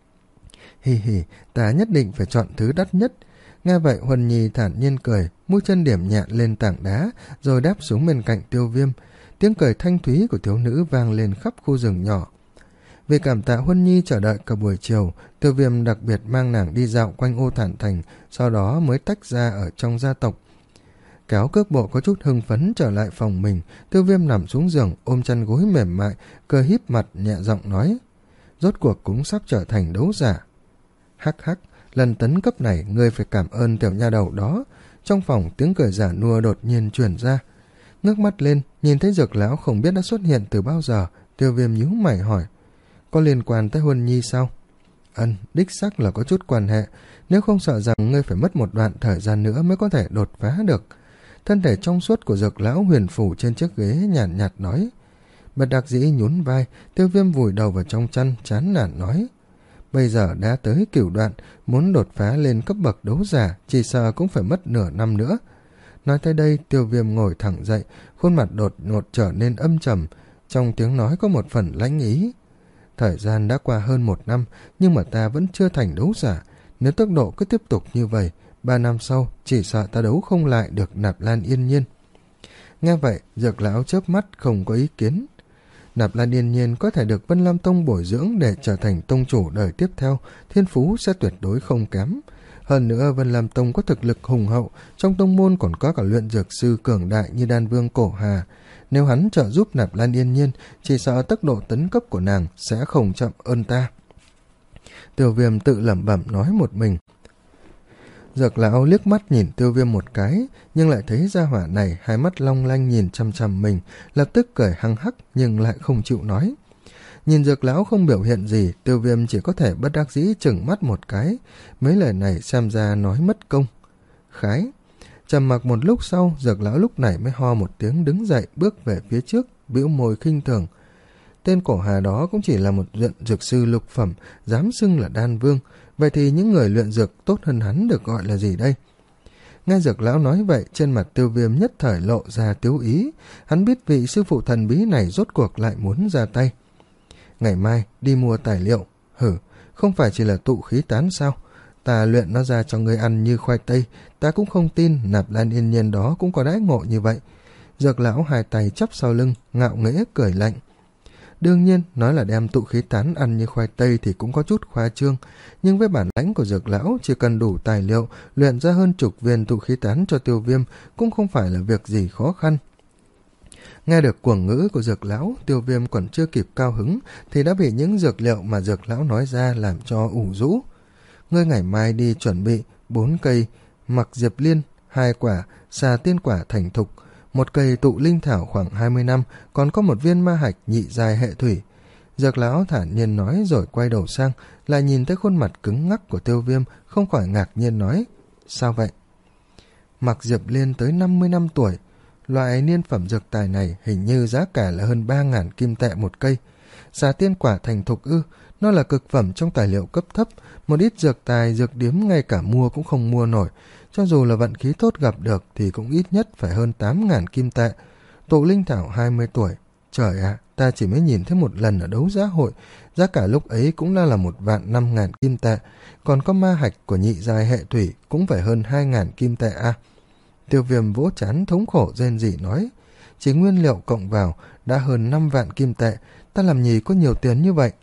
Hì hì, ta nhất định phải chọn thứ đắt nhất. Nghe vậy Huân Nhi thản nhiên cười, mũi chân điểm nhẹ lên tảng đá, rồi đáp xuống bên cạnh Tiêu Viêm. Tiếng cười thanh thúy của thiếu nữ vang lên khắp khu rừng nhỏ. Vì cảm tạ Huân Nhi chờ đợi cả buổi chiều, Tiêu Viêm đặc biệt mang nàng đi dạo quanh Ô Thản Thành, sau đó mới tách ra ở trong gia tộc. Kéo cước bộ có chút hưng phấn trở lại phòng mình, Tiêu Viêm nằm xuống giường, ôm chăn gối mềm mại, cười híp mặt nhẹ giọng nói: Rốt cuộc cũng sắp trở thành đấu giả. Hắc hắc, lần tấn cấp này ngươi phải cảm ơn tiểu nha đầu đó. Trong phòng tiếng cười giả nua đột nhiên truyền ra. Ngước mắt lên, nhìn thấy Dược lão không biết đã xuất hiện từ bao giờ. Tiêu Viêm nhíu mày hỏi: Có liên quan tới Huân Nhi sao? Ân, đích xác là có chút quan hệ. Nếu không sợ rằng ngươi phải mất một đoạn thời gian nữa mới có thể đột phá được. Thân thể trong suốt của Dược lão huyền phủ trên chiếc ghế nhàn nhạt, nhạt nói. Bất đắc dĩ nhún vai, Tiêu Viêm vùi đầu vào trong chăn, chán nản nói: Bây giờ đã tới cửu đoạn, muốn đột phá lên cấp bậc đấu giả, chỉ sợ cũng phải mất nửa năm nữa. Nói tới đây, Tiêu Viêm ngồi thẳng dậy, khuôn mặt đột ngột trở nên âm trầm, trong tiếng nói có một phần lãnh ý. Thời gian đã qua hơn một năm, nhưng mà ta vẫn chưa thành đấu giả. Nếu tốc độ cứ tiếp tục như vậy, ba năm sau chỉ sợ ta đấu không lại được Nạp Lan Yên Nhiên. Nghe vậy, Dược lão chớp mắt không có ý kiến. Nạp Lan Yên Nhiên có thể được Vân Lam Tông bồi dưỡng để trở thành tông chủ đời tiếp theo, thiên phú sẽ tuyệt đối không kém. Hơn nữa Vân Lam Tông có thực lực hùng hậu, trong tông môn còn có cả luyện dược sư cường đại như Đan Vương Cổ Hà. Nếu hắn trợ giúp Nạp Lan Yên Nhiên, chỉ sợ tốc độ tấn cấp của nàng sẽ không chậm hơn ta. Tiêu Viêm tự lẩm bẩm nói một mình. Dược lão liếc mắt nhìn Tiêu Viêm một cái, nhưng lại thấy gia hỏa này hai mắt long lanh nhìn chăm chăm mình, lập tức cười hăng hắc nhưng lại không chịu nói. Nhìn Dược lão không biểu hiện gì, Tiêu Viêm chỉ có thể bất đắc dĩ chừng mắt một cái. Mấy lời này xem ra nói mất công. Khái. Trầm mặc một lúc sau, Dược lão lúc này mới ho một tiếng đứng dậy, bước về phía trước, bĩu môi khinh thường. Tên Cổ Hà đó cũng chỉ là một luyện dược sư lục phẩm, dám xưng là Đan Vương. Vậy thì những người luyện dược tốt hơn hắn được gọi là gì đây? Nghe Dược lão nói vậy, trên mặt Tiêu Viêm nhất thời lộ ra tiếu ý. Hắn biết vị sư phụ thần bí này rốt cuộc lại muốn ra tay. Ngày mai đi mua tài liệu. Hử, không phải chỉ là tụ khí tán sao? Ta luyện nó ra cho ngươi ăn như khoai tây. Ta cũng không tin Nạp Lan Yên Nhiên đó cũng có đãi ngộ như vậy. Dược lão hai tay chắp sau lưng, ngạo nghễ cười lạnh. Đương nhiên, nói là đem tụ khí tán ăn như khoai tây thì cũng có chút khoa trương, nhưng với bản lãnh của Dược lão, chỉ cần đủ tài liệu, luyện ra hơn chục viên tụ khí tán cho Tiêu Viêm cũng không phải là việc gì khó khăn. Nghe được cuồng ngữ của Dược lão, Tiêu Viêm còn chưa kịp cao hứng thì đã bị những dược liệu mà Dược lão nói ra làm cho ủ rũ. Ngươi ngày mai đi chuẩn bị bốn cây mặc diệp liên, hai quả xà tiên quả thành thục, một cây tụ linh thảo khoảng hai mươi năm, còn có một viên ma hạch nhị giai hệ thủy. Dược lão thản nhiên nói rồi quay đầu sang, lại nhìn thấy khuôn mặt cứng ngắc của Tiêu Viêm, không khỏi ngạc nhiên nói: Sao vậy? Mặc diệp liên tới năm mươi năm tuổi, loại niên phẩm dược tài này hình như giá cả là hơn ba ngàn kim tệ một cây. Xà tiên quả thành thục ư? Nó là cực phẩm trong tài liệu cấp thấp, một ít dược tài, dược điếm ngay cả mua cũng không mua nổi. Cho dù là vận khí tốt gặp được thì cũng ít nhất phải hơn tám ngàn kim tệ. Tụ linh thảo hai mươi tuổi. Trời ạ, à, ta chỉ mới nhìn thấy một lần ở đấu giá hội, giá cả lúc ấy cũng đã là một vạn năm ngàn kim tệ. Còn có ma hạch của nhị giai hệ thủy cũng phải hơn hai ngàn kim tệ à. Tiêu Viêm vỗ trán thống khổ rên rỉ nói: Chỉ nguyên liệu cộng vào đã hơn năm vạn kim tệ, ta làm gì có nhiều tiền như vậy?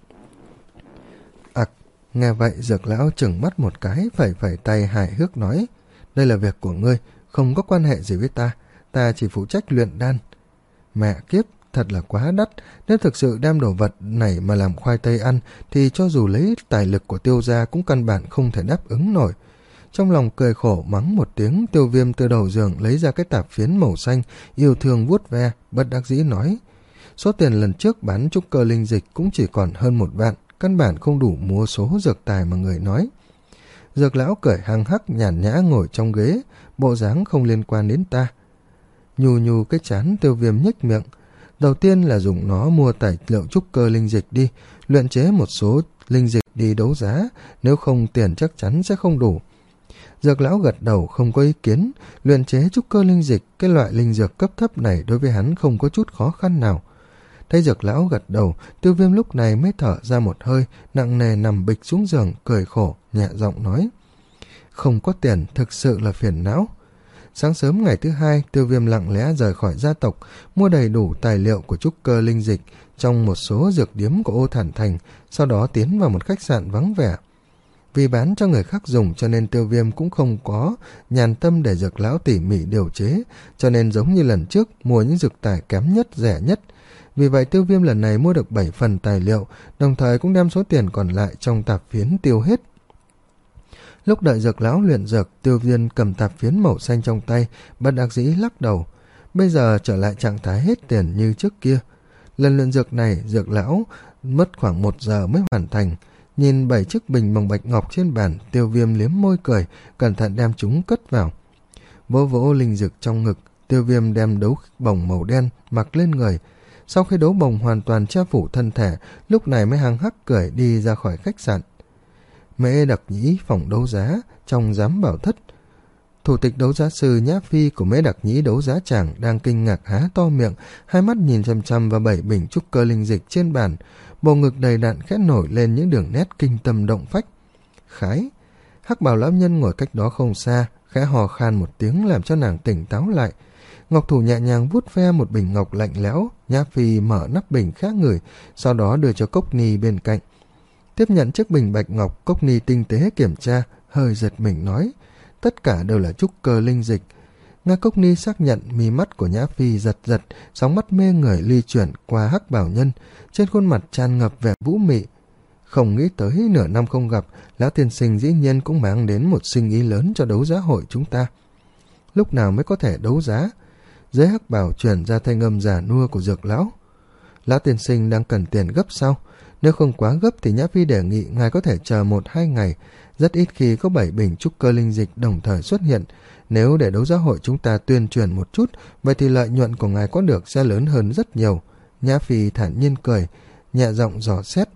Ặc, à, nghe vậy Dược lão chừng mắt một cái, phẩy phẩy tay hài hước nói: Đây là việc của ngươi, không có quan hệ gì với ta. ta chỉ phụ trách luyện đan. Mẹ kiếp, thật là quá đắt. Nếu thực sự đem đồ vật này mà làm khoai tây ăn thì cho dù lấy tài lực của Tiêu gia cũng căn bản không thể đáp ứng nổi. Trong lòng cười khổ mắng một tiếng, Tiêu Viêm từ đầu giường lấy ra cái tạp phiến màu xanh, yêu thương vuốt ve, bất đắc dĩ nói: số tiền lần trước bán trúc cơ linh dịch cũng chỉ còn hơn một vạn, căn bản không đủ mua số dược tài mà người nói. Dược lão cười hăng hắc nhàn nhã ngồi trong ghế, bộ dáng không liên quan đến ta. Nhù nhù cái chán, Tiêu Viêm nhếch miệng. Đầu tiên là dùng nó mua tài liệu trúc cơ linh dịch đi, luyện chế một số linh dịch đi đấu giá, nếu không tiền chắc chắn sẽ không đủ. Dược lão gật đầu không có ý kiến, luyện chế trúc cơ linh dịch, cái loại linh dược cấp thấp này đối với hắn không có chút khó khăn nào. Thấy dược lão gật đầu, Tiêu Viêm lúc này mới thở ra một hơi, nặng nề nằm bịch xuống giường, cười khổ, nhẹ giọng nói: không có tiền thực sự là phiền não. Sáng sớm ngày thứ hai, Tiêu Viêm lặng lẽ rời khỏi gia tộc, mua đầy đủ tài liệu của trúc cơ linh dịch trong một số dược điếm của Ô Thản Thành, sau đó tiến vào một khách sạn vắng vẻ. Vì bán cho người khác dùng cho nên Tiêu Viêm cũng không có nhàn tâm để dược lão tỉ mỉ điều chế, cho nên giống như lần trước mua những dược tài kém nhất, rẻ nhất. Vì vậy Tiêu Viêm lần này mua được bảy phần tài liệu, đồng thời cũng đem số tiền còn lại trong tạp phiến tiêu hết. Lúc đợi dược lão luyện dược, Tiêu Viêm cầm tạp phiến màu xanh trong tay, bất đắc dĩ lắc đầu. Bây giờ trở lại trạng thái hết tiền như trước kia. Lần luyện dược này, dược lão mất khoảng một giờ mới hoàn thành. Nhìn bảy chiếc bình bằng bạch ngọc trên bàn, Tiêu Viêm liếm môi cười, cẩn thận đem chúng cất vào. Vỗ vỗ linh dược trong ngực, Tiêu Viêm đem đấu bồng màu đen mặc lên người. Sau khi đấu bồng hoàn toàn che phủ thân thể, lúc này mới hăng hắc cười đi ra khỏi khách sạn. Mễ Đặc Nhĩ phòng đấu giá trong giám bảo thất. Thủ tịch đấu giá sư Nhã Phi của Mễ Đặc Nhĩ đấu giá tràng đang kinh ngạc há to miệng, hai mắt nhìn chăm chăm vào bảy bình trúc cơ linh dịch trên bàn, bầu ngực đầy đặn khẽ nổi lên những đường nét kinh tâm động phách. Khái, Hắc Bào lão nhân ngồi cách đó không xa, khẽ hò khan một tiếng làm cho nàng tỉnh táo lại. Ngọc thủ nhẹ nhàng vuốt ve một bình ngọc lạnh lẽo, Nhã Phi mở nắp bình khẽ ngửi, sau đó đưa cho Cốc Ni bên cạnh. Tiếp nhận chiếc bình bạch ngọc, Cốc Ni tinh tế kiểm tra, hơi giật mình nói: tất cả đều là trúc cơ linh dịch. Nghe Cốc Ni xác nhận, mí mắt của Nhã Phi giật giật, sóng mắt mê người ly chuyển qua Hắc Bảo nhân, trên khuôn mặt tràn ngập vẻ vũ mị. Không nghĩ tới nửa năm không gặp, lão tiên sinh dĩ nhiên cũng mang đến một sinh ý lớn cho đấu giá hội chúng ta. Lúc nào mới có thể đấu giá? Dưới Hắc Bảo chuyển ra thanh âm già nua của dược lão. Lão tiên sinh đang cần tiền gấp sao? Nếu không quá gấp thì Nhã Phi đề nghị ngài có thể chờ một hai ngày. Rất ít khi có bảy bình trúc cơ linh dịch đồng thời xuất hiện. Nếu để đấu giá hội chúng ta tuyên truyền một chút, vậy thì lợi nhuận của ngài có được sẽ lớn hơn rất nhiều. Nhã Phi thản nhiên cười, nhẹ giọng dò xét.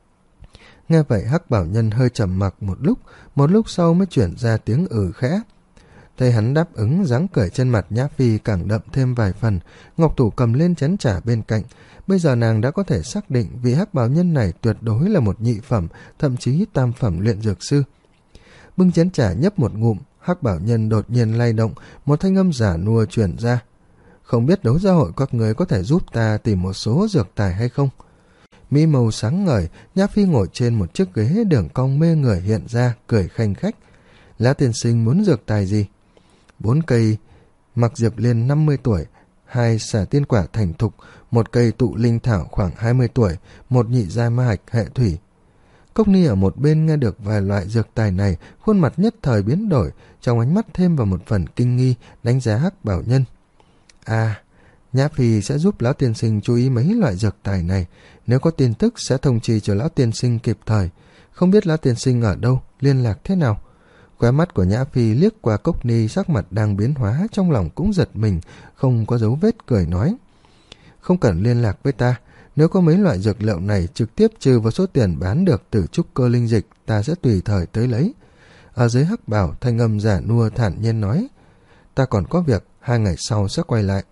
Nghe vậy Hắc Bảo nhân hơi trầm mặc một lúc, một lúc sau mới chuyển ra tiếng ừ khẽ. Thấy hắn đáp ứng, dáng cười trên mặt Nhã Phi càng đậm thêm vài phần. Ngọc thủ cầm lên chén trà bên cạnh. Bây giờ nàng đã có thể xác định vị Hắc Bảo nhân này tuyệt đối là một nhị phẩm, thậm chí tam phẩm luyện dược sư. Bưng chén trà nhấp một ngụm, Hắc Bảo nhân đột nhiên lay động, một thanh âm giả nua truyền ra. Không biết đấu giá hội các người có thể giúp ta tìm một số dược tài hay không? Mỹ màu sáng ngời, Nhã Phi ngồi trên một chiếc ghế đường cong mê người hiện ra, cười khanh khách. Lá tiên sinh muốn dược tài gì? Bốn cây mặc diệp liên năm mươi tuổi, hai xả tiên quả thành thục, một cây tụ linh thảo khoảng hai mươi tuổi, một nhị giai ma hạch hệ thủy. Cốc Ni ở một bên nghe được vài loại dược tài này, khuôn mặt nhất thời biến đổi, trong ánh mắt thêm vào một phần kinh nghi, đánh giá Hắc Bảo nhân. À, Nhã Phi sẽ giúp lão tiên sinh chú ý mấy loại dược tài này, nếu có tin tức sẽ thông chi cho lão tiên sinh kịp thời. Không biết lão tiên sinh ở đâu, liên lạc thế nào? Khóe mắt của Nhã Phi liếc qua Cốc Ni, sắc mặt đang biến hóa, trong lòng cũng giật mình, không có dấu vết cười nói. Không cần liên lạc với ta, nếu có mấy loại dược liệu này trực tiếp trừ vào số tiền bán được từ trúc cơ linh dịch, ta sẽ tùy thời tới lấy. Ở dưới Hắc Bảo, thanh âm giả nua thản nhiên nói. Ta còn có việc, hai ngày sau sẽ quay lại.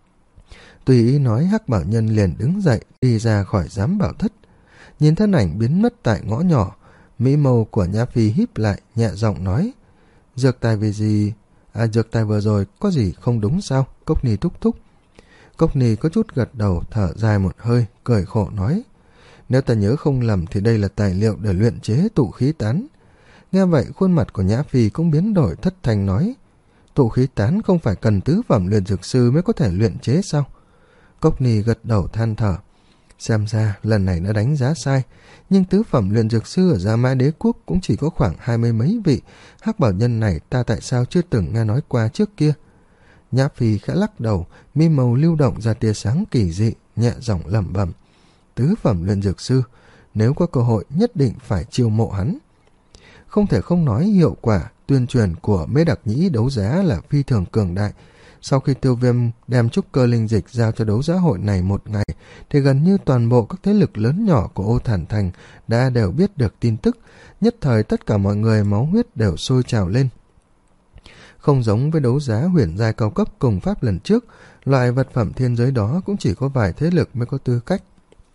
Tùy ý nói, Hắc Bảo nhân liền đứng dậy, đi ra khỏi giám bảo thất. Nhìn thân ảnh biến mất tại ngõ nhỏ, mỹ mâu của Nhã Phi híp lại, nhẹ giọng nói. Dược tài vì gì? À, dược tài vừa rồi có gì không đúng sao? Cốc Ni thúc thúc. Cốc Ni có chút gật đầu, thở dài một hơi, cười khổ nói. Nếu ta nhớ không lầm thì đây là tài liệu để luyện chế tụ khí tán. Nghe vậy khuôn mặt của Nhã Phi cũng biến đổi, thất thanh nói. tụ khí tán không phải cần tứ phẩm luyện dược sư mới có thể luyện chế sao? Cốc Ni gật đầu than thở. Xem ra lần này nó đánh giá sai, nhưng tứ phẩm luyện dược sư ở Gia Mã Đế quốc cũng chỉ có khoảng hai mươi mấy vị. Hắc bảo nhân này ta tại sao chưa từng nghe nói qua trước kia? Nhã Phi khẽ lắc đầu, mi màu lưu động ra tia sáng kỳ dị, nhẹ giọng lẩm bẩm. Tứ phẩm luyện dược sư, nếu có cơ hội nhất định phải chiêu mộ hắn. Không thể không nói hiệu quả tuyên truyền của Mễ Đặc Nhĩ đấu giá là phi thường cường đại. Sau khi Tiêu Viêm đem trúc cơ linh dịch giao cho đấu giá hội này một ngày, thì gần như toàn bộ các thế lực lớn nhỏ của Ô Thản Thành đã đều biết được tin tức. Nhất thời tất cả mọi người máu huyết đều sôi trào lên. Không giống với đấu giá huyền giai cao cấp cùng pháp lần trước, loại vật phẩm thiên giới đó cũng chỉ có vài thế lực mới có tư cách.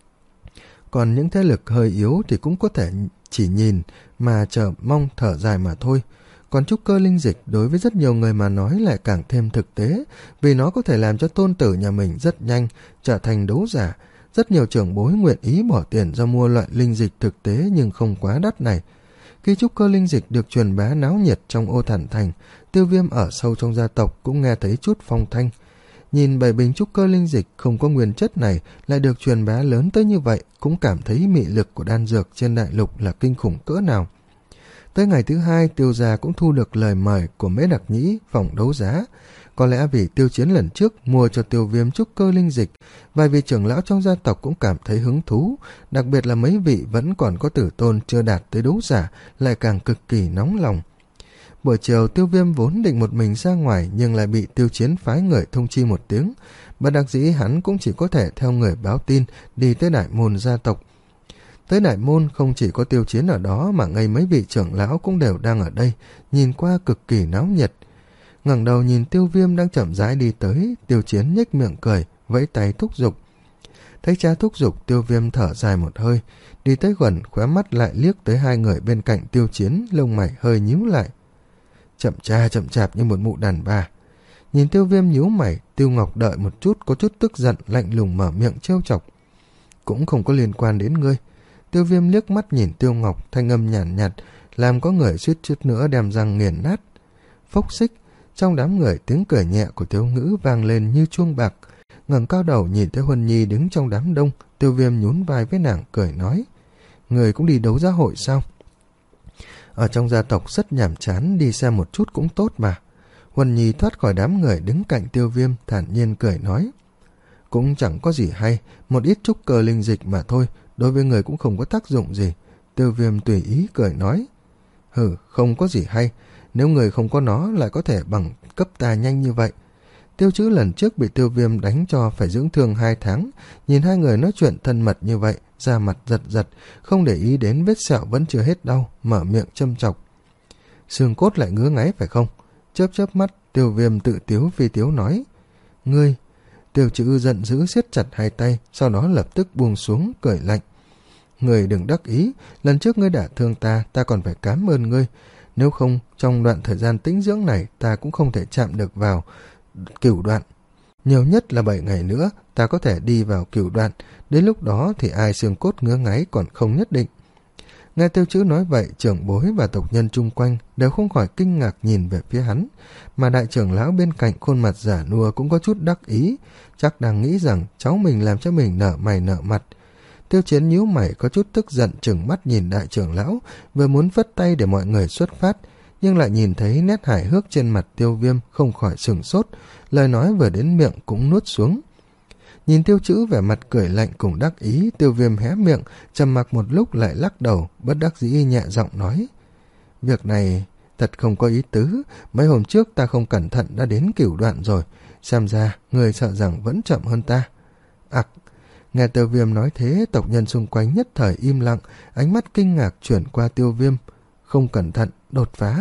Còn những thế lực hơi yếu thì cũng có thể chỉ nhìn mà chờ mong thở dài mà thôi. Còn trúc cơ linh dịch đối với rất nhiều người mà nói lại càng thêm thực tế, vì nó có thể làm cho tôn tử nhà mình rất nhanh trở thành đấu giả. Rất nhiều trưởng bối nguyện ý bỏ tiền ra mua loại linh dịch thực tế nhưng không quá đắt này. Khi trúc cơ linh dịch được truyền bá náo nhiệt trong Ô Thản Thành, Tiêu Viêm ở sâu trong gia tộc cũng nghe thấy chút phong thanh. Nhìn bảy bình trúc cơ linh dịch không có nguyên chất này lại được truyền bá lớn tới như vậy, cũng cảm thấy mị lực của đan dược trên đại lục là kinh khủng cỡ nào. Tới ngày thứ hai, Tiêu gia cũng thu được lời mời của Mễ Đặc Nhĩ phòng đấu giá. Có lẽ vì Tiêu Chiến lần trước mua cho Tiêu Viêm trúc cơ linh dịch, vài vị trưởng lão trong gia tộc cũng cảm thấy hứng thú, đặc biệt là mấy vị vẫn còn có tử tôn chưa đạt tới đấu giả lại càng cực kỳ nóng lòng. Buổi chiều Tiêu Viêm vốn định một mình ra ngoài nhưng lại bị Tiêu Chiến phái người thông chi một tiếng. Bất đắc dĩ hắn cũng chỉ có thể theo người báo tin đi tới đại môn gia tộc. Tới đại môn không chỉ có Tiêu Chiến ở đó mà ngay mấy vị trưởng lão cũng đều đang ở đây, nhìn qua cực kỳ náo nhiệt. Ngẩng đầu nhìn Tiêu Viêm đang chậm rãi đi tới, Tiêu Chiến nhếch miệng cười, vẫy tay thúc giục. Thấy cha thúc giục, Tiêu Viêm thở dài một hơi, đi tới gần, khóe mắt lại liếc tới hai người bên cạnh Tiêu Chiến, lông mày hơi nhíu lại. Chậm cha chậm chạp như một mụ đàn bà. Nhìn Tiêu Viêm nhíu mày, Tiêu Ngọc đợi một chút, có chút tức giận, lạnh lùng mở miệng trêu chọc. Cũng không có liên quan đến ngươi. Tiêu Viêm liếc mắt nhìn Tiêu Ngọc, thanh âm nhàn nhạt, nhạt, làm có người suýt chút nữa đem răng nghiền nát. Phốc xích, trong đám người tiếng cười nhẹ của Tiêu Ngữ vang lên như chuông bạc. Ngẩng cao đầu nhìn thấy Huân Nhi đứng trong đám đông, Tiêu Viêm nhún vai với nàng cười nói. Người cũng đi đấu giá hội sao? Ở trong gia tộc rất nhàm chán, đi xem một chút cũng tốt mà. Huân Nhi thoát khỏi đám người đứng cạnh Tiêu Viêm, thản nhiên cười nói. Cũng chẳng có gì hay, một ít trúc cơ linh dịch mà thôi, đối với người cũng không có tác dụng gì. Tiêu Viêm tùy ý cười nói. Hừ, không có gì hay, nếu người không có nó lại có thể bằng cấp ta nhanh như vậy. Tiêu Chữ lần trước bị Tiêu Viêm đánh cho phải dưỡng thương hai tháng, nhìn hai người nói chuyện thân mật như vậy, da mặt giật giật, không để ý đến vết sẹo vẫn chưa hết đau, mở miệng châm chọc. Xương cốt lại ngứa ngáy phải không? Chớp chớp mắt, Tiêu Viêm tự tiếu phi tiếu nói. Ngươi! Tiêu Chữ giận dữ siết chặt hai tay, sau đó lập tức buông xuống, cười lạnh. Ngươi đừng đắc ý, lần trước ngươi đã thương ta, ta còn phải cảm ơn ngươi. Nếu không, trong đoạn thời gian tĩnh dưỡng này, ta cũng không thể chạm được vào Cửu Đoạn. Nhiều nhất là bảy ngày nữa, ta có thể đi vào Cửu Đoạn, đến lúc đó thì ai xương cốt ngứa ngáy còn không nhất định. Nghe Tiêu Chữ nói vậy, trưởng bối và tộc nhân chung quanh đều không khỏi kinh ngạc nhìn về phía hắn, mà đại trưởng lão bên cạnh khuôn mặt giả nua cũng có chút đắc ý, chắc đang nghĩ rằng cháu mình làm cho mình nở mày nở mặt. Tiêu Chiến nhíu mày có chút tức giận trừng mắt nhìn đại trưởng lão, vừa muốn vất tay để mọi người xuất phát, nhưng lại nhìn thấy nét hài hước trên mặt Tiêu Viêm không khỏi sửng sốt, lời nói vừa đến miệng cũng nuốt xuống. Nhìn Tiêu Chữ vẻ mặt cười lạnh cùng đắc ý, Tiêu Viêm hé miệng, trầm mặc một lúc lại lắc đầu, bất đắc dĩ nhẹ giọng nói. Việc này thật không có ý tứ, mấy hôm trước ta không cẩn thận đã đến Cửu Đoạn rồi, xem ra người sợ rằng vẫn chậm hơn ta. Ặc! Nghe Tiêu Viêm nói thế, tộc nhân xung quanh nhất thời im lặng, ánh mắt kinh ngạc chuyển qua Tiêu Viêm. Không cẩn thận, đột phá.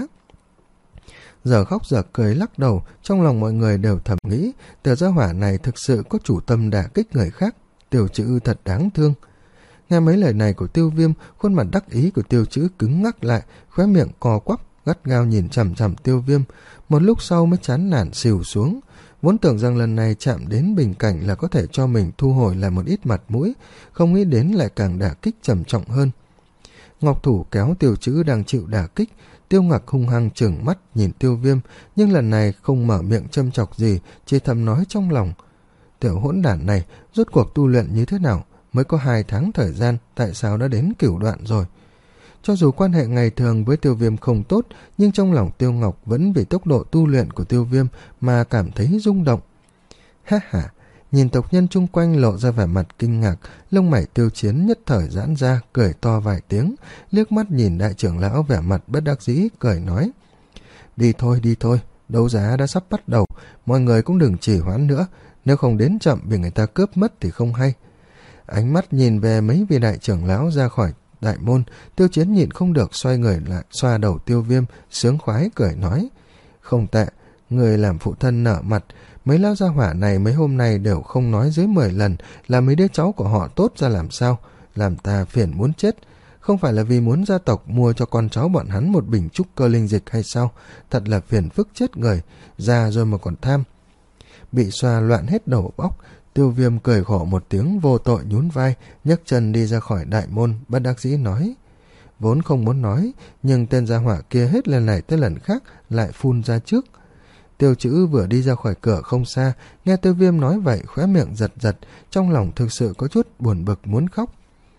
Giờ khóc giờ cười lắc đầu, trong lòng mọi người đều thầm nghĩ, tiểu gia hỏa này thực sự có chủ tâm đả kích người khác, Tiêu Chữ thật đáng thương. Nghe mấy lời này của Tiêu Viêm, khuôn mặt đắc ý của Tiêu Chữ cứng ngắc lại, khóe miệng co quắp, gắt gao nhìn chằm chằm Tiêu Viêm, một lúc sau mới chán nản xỉu xuống. Vốn tưởng rằng lần này chạm đến bình cảnh là có thể cho mình thu hồi lại một ít mặt mũi, không nghĩ đến lại càng đả kích trầm trọng hơn. Ngọc thủ kéo Tiêu Chữ đang chịu đả kích, Tiêu Ngạc hung hăng trừng mắt nhìn Tiêu Viêm, nhưng lần này không mở miệng châm chọc gì, chỉ thầm nói trong lòng: tiểu hỗn đản này rốt cuộc tu luyện như thế nào, mới có hai tháng thời gian, tại sao đã đến cửu đoạn rồi. Cho dù quan hệ ngày thường với Tiêu Viêm không tốt, nhưng trong lòng Tiêu Ngọc vẫn vì tốc độ tu luyện của Tiêu Viêm mà cảm thấy rung động. Ha ha, nhìn tộc nhân chung quanh lộ ra vẻ mặt kinh ngạc, lông mày Tiêu Chiến nhất thời giãn ra, cười to vài tiếng, liếc mắt nhìn đại trưởng lão vẻ mặt bất đắc dĩ, cười nói: đi thôi, đi thôi, đấu giá đã sắp bắt đầu, mọi người cũng đừng trì hoãn nữa, nếu không đến chậm bị người ta cướp mất thì không hay. Ánh mắt nhìn về mấy vị đại trưởng lão ra khỏi đại môn, Tiêu Chiến nhịn không được xoay người lại xoa đầu Tiêu Viêm, sướng khoái cười nói: không tệ, người làm phụ thân nở mặt, mấy lão gia hỏa này mấy hôm nay đều không nói dưới mười lần là mấy đứa cháu của họ tốt ra làm sao, làm ta phiền muốn chết. Không phải là vì muốn gia tộc mua cho con cháu bọn hắn một bình trúc cơ linh dịch hay sao, thật là phiền phức chết người, già rồi mà còn tham. Bị xoa loạn hết đầu óc, Tiêu Viêm cười khổ một tiếng vô tội nhún vai, nhấc chân đi ra khỏi đại môn, bất đắc dĩ nói: vốn không muốn nói, nhưng tên gia hỏa kia hết lần này tới lần khác lại phun ra trước. Tiêu Chữ vừa đi ra khỏi cửa không xa, nghe Tiêu Viêm nói vậy khóe miệng giật giật, trong lòng thực sự có chút buồn bực muốn khóc.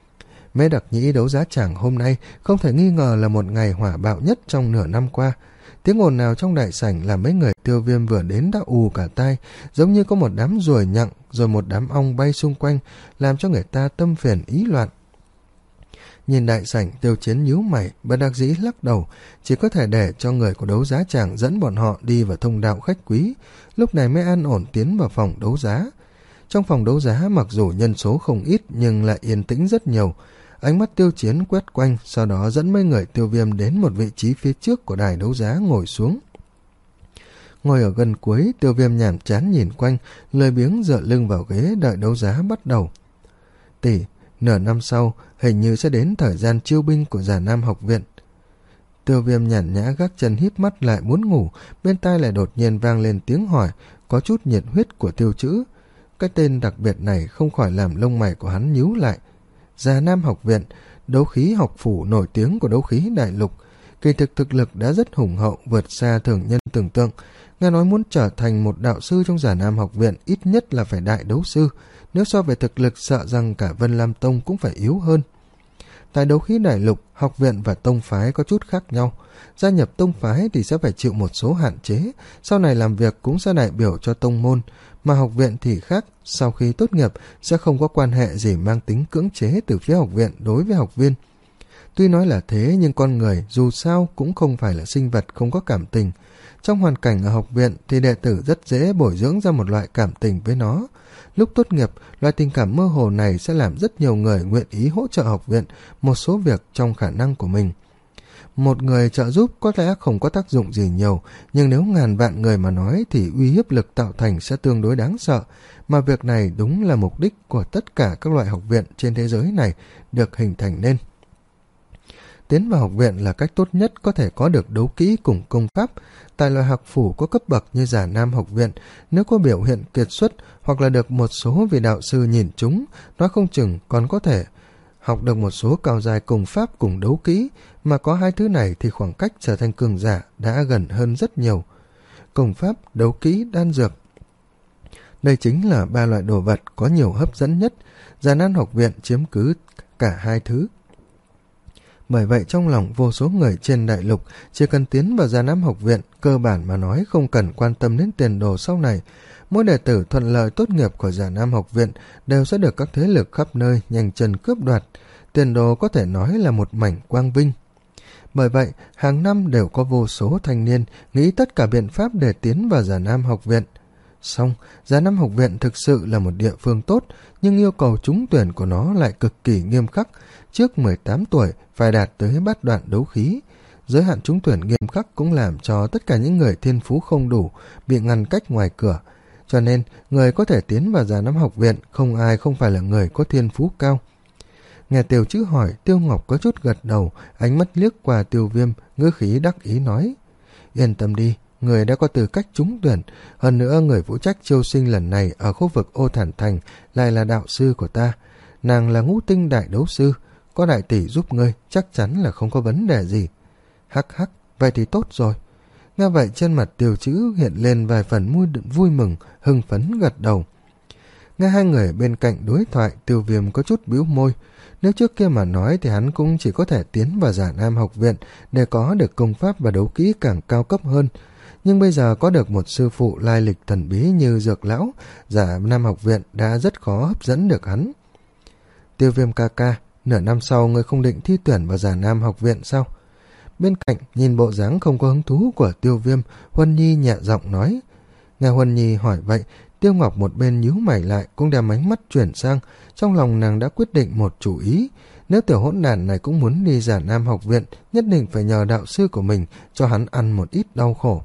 Mễ Đặc Nhĩ đấu giá tràng hôm nay không thể nghi ngờ là một ngày hỏa bạo nhất trong nửa năm qua. Tiếng ồn nào trong đại sảnh làm mấy người Tiêu Viêm vừa đến đã ù cả tai, giống như có một đám ruồi nhặng rồi một đám ong bay xung quanh, làm cho người ta tâm phiền ý loạn. Nhìn đại sảnh, Tiêu Chiến nhíu mày, bất đắc dĩ lắc đầu, chỉ có thể để cho người của đấu giá tràng dẫn bọn họ đi vào thông đạo khách quý, lúc này mới an ổn tiến vào phòng đấu giá. Trong phòng đấu giá mặc dù nhân số không ít nhưng lại yên tĩnh rất nhiều. Ánh mắt Tiêu Chiến quét quanh, sau đó dẫn mấy người Tiêu Viêm đến một vị trí phía trước của đài đấu giá ngồi xuống. Ngồi ở gần cuối, Tiêu Viêm nhàm chán nhìn quanh, lười biếng dựa lưng vào ghế đợi đấu giá bắt đầu. Tỷ, nửa năm sau hình như sẽ đến thời gian chiêu binh của Già Nam học viện. Tiêu Viêm nhàn nhã gác chân híp mắt lại muốn ngủ, bên tai lại đột nhiên vang lên tiếng hỏi có chút nhiệt huyết của Tiêu Chữ. Cái tên đặc biệt này không khỏi làm lông mày của hắn nhíu lại. Già Nam học viện, đấu khí học phủ nổi tiếng của đấu khí đại lục, kỳ thực thực lực đã rất hùng hậu, vượt xa thường nhân tưởng tượng. Nghe nói muốn trở thành một đạo sư trong Già Nam học viện ít nhất là phải đại đấu sư, nếu so về thực lực sợ rằng cả Vân Lam Tông cũng phải yếu hơn. Tại đấu khí đại lục, học viện và tông phái có chút khác nhau. Gia nhập tông phái thì sẽ phải chịu một số hạn chế, sau này làm việc cũng sẽ đại biểu cho tông môn, mà học viện thì khác, sau khi tốt nghiệp sẽ không có quan hệ gì mang tính cưỡng chế từ phía học viện đối với học viên. Tuy nói là thế nhưng con người dù sao cũng không phải là sinh vật không có cảm tình. Trong hoàn cảnh ở học viện thì đệ tử rất dễ bồi dưỡng ra một loại cảm tình với nó. Lúc tốt nghiệp, loại tình cảm mơ hồ này sẽ làm rất nhiều người nguyện ý hỗ trợ học viện một số việc trong khả năng của mình. Một người trợ giúp có lẽ không có tác dụng gì nhiều, nhưng nếu ngàn vạn người mà nói thì uy hiếp lực tạo thành sẽ tương đối đáng sợ, mà việc này đúng là mục đích của tất cả các loại học viện trên thế giới này được hình thành nên. Tiến vào học viện là cách tốt nhất có thể có được đấu kỹ cùng công pháp. Tại loại học phủ có cấp bậc như Già Nam học viện, nếu có biểu hiện kiệt xuất hoặc là được một số vị đạo sư nhìn chúng, nói không chừng còn có thể học được một số cao dài cùng pháp cùng đấu kỹ, mà có hai thứ này thì khoảng cách trở thành cường giả đã gần hơn rất nhiều. Công pháp, đấu kỹ, đan dược, đây chính là ba loại đồ vật có nhiều hấp dẫn nhất. Già Nam học viện chiếm cứ cả hai thứ. Bởi vậy trong lòng vô số người trên đại lục chỉ cần tiến vào Già Nam học viện, cơ bản mà nói không cần quan tâm đến tiền đồ sau này. Mỗi đệ tử thuận lợi tốt nghiệp của Già Nam học viện đều sẽ được các thế lực khắp nơi nhanh chân cướp đoạt. Tiền đồ có thể nói là một mảnh quang vinh. Bởi vậy, hàng năm đều có vô số thanh niên nghĩ tất cả biện pháp để tiến vào Già Nam học viện. Song, Già Nam học viện thực sự là một địa phương tốt, nhưng yêu cầu trúng tuyển của nó lại cực kỳ nghiêm khắc. Trước mười tám tuổi phải đạt tới bát đoạn đấu khí. Giới hạn trúng tuyển nghiêm khắc cũng làm cho tất cả những người thiên phú không đủ bị ngăn cách ngoài cửa. Cho nên, người có thể tiến vào Già Nam học viện không ai không phải là người có thiên phú cao. Nghe Tiêu Chữ hỏi, Tiêu Ngọc có chút gật đầu, ánh mắt liếc qua Tiêu Viêm, ngữ khí đắc ý nói: yên tâm đi, người đã có tư cách trúng tuyển, hơn nữa người phụ trách chiêu sinh lần này ở khu vực Ô Thản Thành lại là đạo sư của ta. Nàng là ngũ tinh đại đấu sư, có đại tỷ giúp ngươi chắc chắn là không có vấn đề gì. Hắc hắc, vậy thì tốt rồi. Nghe vậy trên mặt Tiêu Trữ hiện lên vài phần vui, vui mừng, hưng phấn gật đầu. Nghe hai người bên cạnh đối thoại, Tiêu Viêm có chút bĩu môi. Nếu trước kia mà nói thì hắn cũng chỉ có thể tiến vào Giả Nam học viện để có được công pháp và đấu kỹ càng cao cấp hơn. Nhưng bây giờ có được một sư phụ lai lịch thần bí như Dược Lão, Giả Nam học viện đã rất khó hấp dẫn được hắn. Tiêu Viêm ca ca, nửa năm sau ngươi không định thi tuyển vào Giả Nam học viện sao? Bên cạnh nhìn bộ dáng không có hứng thú của Tiêu Viêm, Huân Nhi nhẹ giọng nói. Nghe Huân Nhi hỏi vậy, Tiêu Ngọc một bên nhíu mày lại cũng đem ánh mắt chuyển sang, trong lòng nàng đã quyết định một chủ ý. Nếu tiểu hỗn đản này cũng muốn đi Giả Nam học viện, nhất định phải nhờ đạo sư của mình cho hắn ăn một ít đau khổ.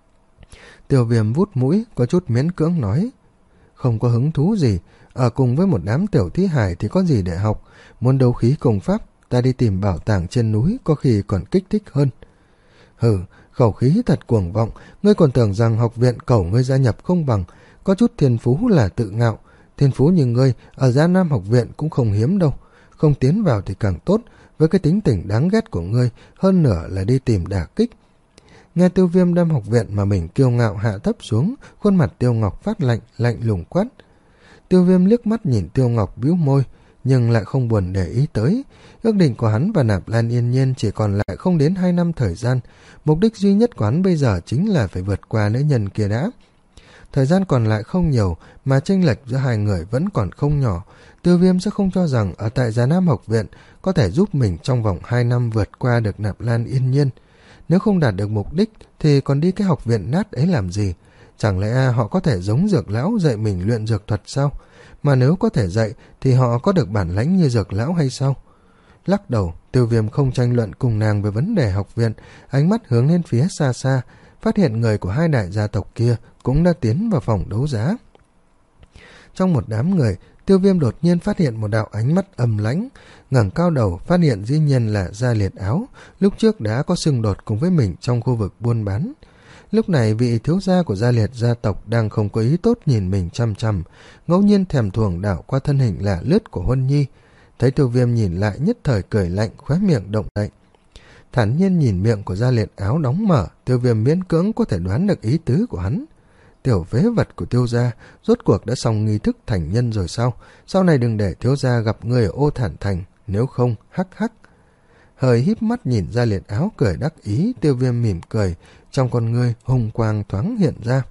Tiêu Viêm vút mũi, có chút miễn cưỡng nói. Không có hứng thú gì, ở cùng với một đám tiểu thí hải thì có gì để học, muốn đấu khí công pháp, ta đi tìm bảo tàng trên núi có khi còn kích thích hơn. Hừ, khẩu khí thật cuồng vọng, ngươi còn tưởng rằng học viện cầu ngươi gia nhập không bằng, có chút thiên phú là tự ngạo, thiên phú như ngươi ở Giả Nam học viện cũng không hiếm đâu, không tiến vào thì càng tốt, với cái tính tình đáng ghét của ngươi, hơn nửa là đi tìm đả kích. Nghe Tiêu Viêm đem học viện mà mình kiêu ngạo hạ thấp xuống, khuôn mặt Tiêu Ngọc phát lạnh, lạnh lùng quát. Tiêu Viêm liếc mắt nhìn Tiêu Ngọc bĩu môi, nhưng lại không buồn để ý tới. Ước định của hắn và Nạp Lan Yên Nhiên chỉ còn lại không đến hai năm thời gian. Mục đích duy nhất của hắn bây giờ chính là phải vượt qua nữ nhân kia đã. Thời gian còn lại không nhiều, mà chênh lệch giữa hai người vẫn còn không nhỏ. Tiêu Viêm sẽ không cho rằng ở tại Giả Nam học viện có thể giúp mình trong vòng hai năm vượt qua được Nạp Lan Yên Nhiên. Nếu không đạt được mục đích thì còn đi cái học viện nát ấy làm gì? Chẳng lẽ họ có thể giống Dược Lão dạy mình luyện dược thuật sao? Mà nếu có thể dạy thì họ có được bản lãnh như Dược Lão hay sao? Lắc đầu, Tiêu Viêm không tranh luận cùng nàng về vấn đề học viện, ánh mắt hướng lên phía xa xa, phát hiện người của hai đại gia tộc kia cũng đã tiến vào phòng đấu giá. Trong một đám người, Tiêu Viêm đột nhiên phát hiện một đạo ánh mắt âm lãnh, ngẩng cao đầu phát hiện dĩ nhiên là Gia Liệt Áo, lúc trước đã có xung đột cùng với mình trong khu vực buôn bán. Lúc này vị thiếu gia của Gia Liệt gia tộc đang không có ý tốt nhìn mình chăm chăm, ngẫu nhiên thèm thuồng đảo qua thân hình lạ lướt của Huân Nhi. Thấy Tiêu Viêm nhìn lại nhất thời cười lạnh, khóe miệng động đậy. Thản nhiên nhìn miệng của Gia Liệt Áo đóng mở, Tiêu Viêm miễn cưỡng có thể đoán được ý tứ của hắn. Tiểu phế vật của Tiêu gia rốt cuộc đã xong nghi thức thành nhân rồi sao? Sau này đừng để Thiếu gia gặp người ở Ô Thản Thành, nếu không hắc hắc. Hơi híp mắt nhìn Gia Liệt Áo cười đắc ý, Tiêu Viêm mỉm cười, trong con ngươi hùng quang thoáng hiện ra.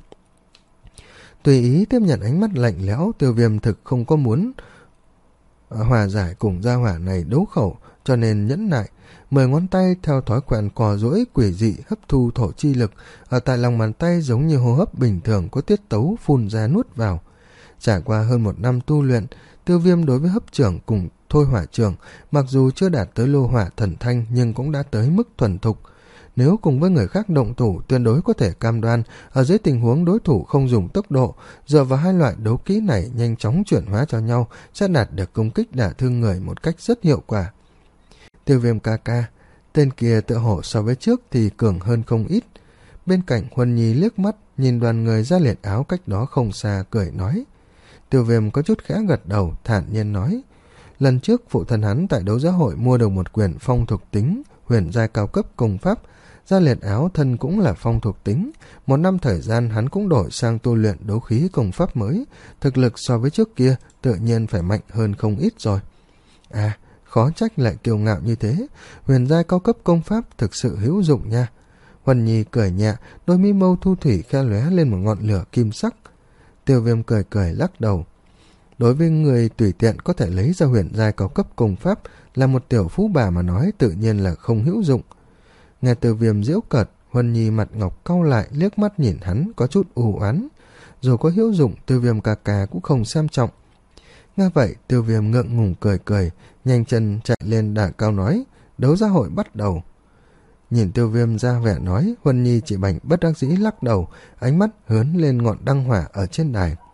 Tùy ý tiếp nhận ánh mắt lạnh lẽo, Tiêu Viêm thực không có muốn hòa giải cùng gia hỏa này đấu khẩu, cho nên nhẫn nại. Mười ngón tay theo thói quen cò duỗi quỷ dị hấp thu thổ chi lực, ở tại lòng bàn tay giống như hô hấp bình thường có tiết tấu phun ra nuốt vào. Trải qua hơn một năm tu luyện, Tiêu Viêm đối với hấp trưởng cùng thôi hỏa trưởng, mặc dù chưa đạt tới lô hỏa thần thanh nhưng cũng đã tới mức thuần thục. Nếu cùng với người khác động thủ, tuyệt đối có thể cam đoan ở dưới tình huống đối thủ không dùng tốc độ, dựa vào hai loại đấu kỹ này nhanh chóng chuyển hóa cho nhau sẽ đạt được công kích đả thương người một cách rất hiệu quả. Tiêu Viêm ca ca, tên kia tựa hồ so với trước thì cường hơn không ít. Bên cạnh Huân Nhi liếc mắt nhìn đoàn người Gia Liệt Áo cách đó không xa cười nói. Tiêu Viêm có chút khẽ gật đầu, thản nhiên nói. Lần trước phụ thân hắn tại đấu giá hội mua được một quyển phong thuộc tính huyền giai cao cấp công pháp. Gia Liệt Áo thân cũng là phong thuộc tính, một năm thời gian hắn cũng đổi sang tu luyện đấu khí công pháp mới, thực lực so với trước kia tự nhiên phải mạnh hơn không ít rồi. À, khó trách lại kiêu ngạo như thế, huyền giai cao cấp công pháp thực sự hữu dụng nha. Huân Nhi cười nhẹ, đôi mi mâu thu thủy khe lóe lên một ngọn lửa kim sắc. Tiêu Viêm cười cười lắc đầu. Đối với người tùy tiện có thể lấy ra huyền giai cao cấp công pháp là một tiểu phú bà mà nói tự nhiên là không hữu dụng. Nghe Tiêu Viêm giễu cợt, Huân Nhi mặt ngọc cau lại liếc mắt nhìn hắn có chút u oán. Dù có hữu dụng, Tiêu Viêm ca ca cũng không xem trọng. Nghe vậy, Tiêu Viêm ngượng ngùng cười cười, nhanh chân chạy lên đài cao nói, đấu giá hội bắt đầu. Nhìn Tiêu Viêm ra vẻ nói, Huân Nhi chỉ bảnh bất đắc dĩ lắc đầu, ánh mắt hướng lên ngọn đăng hỏa ở trên đài.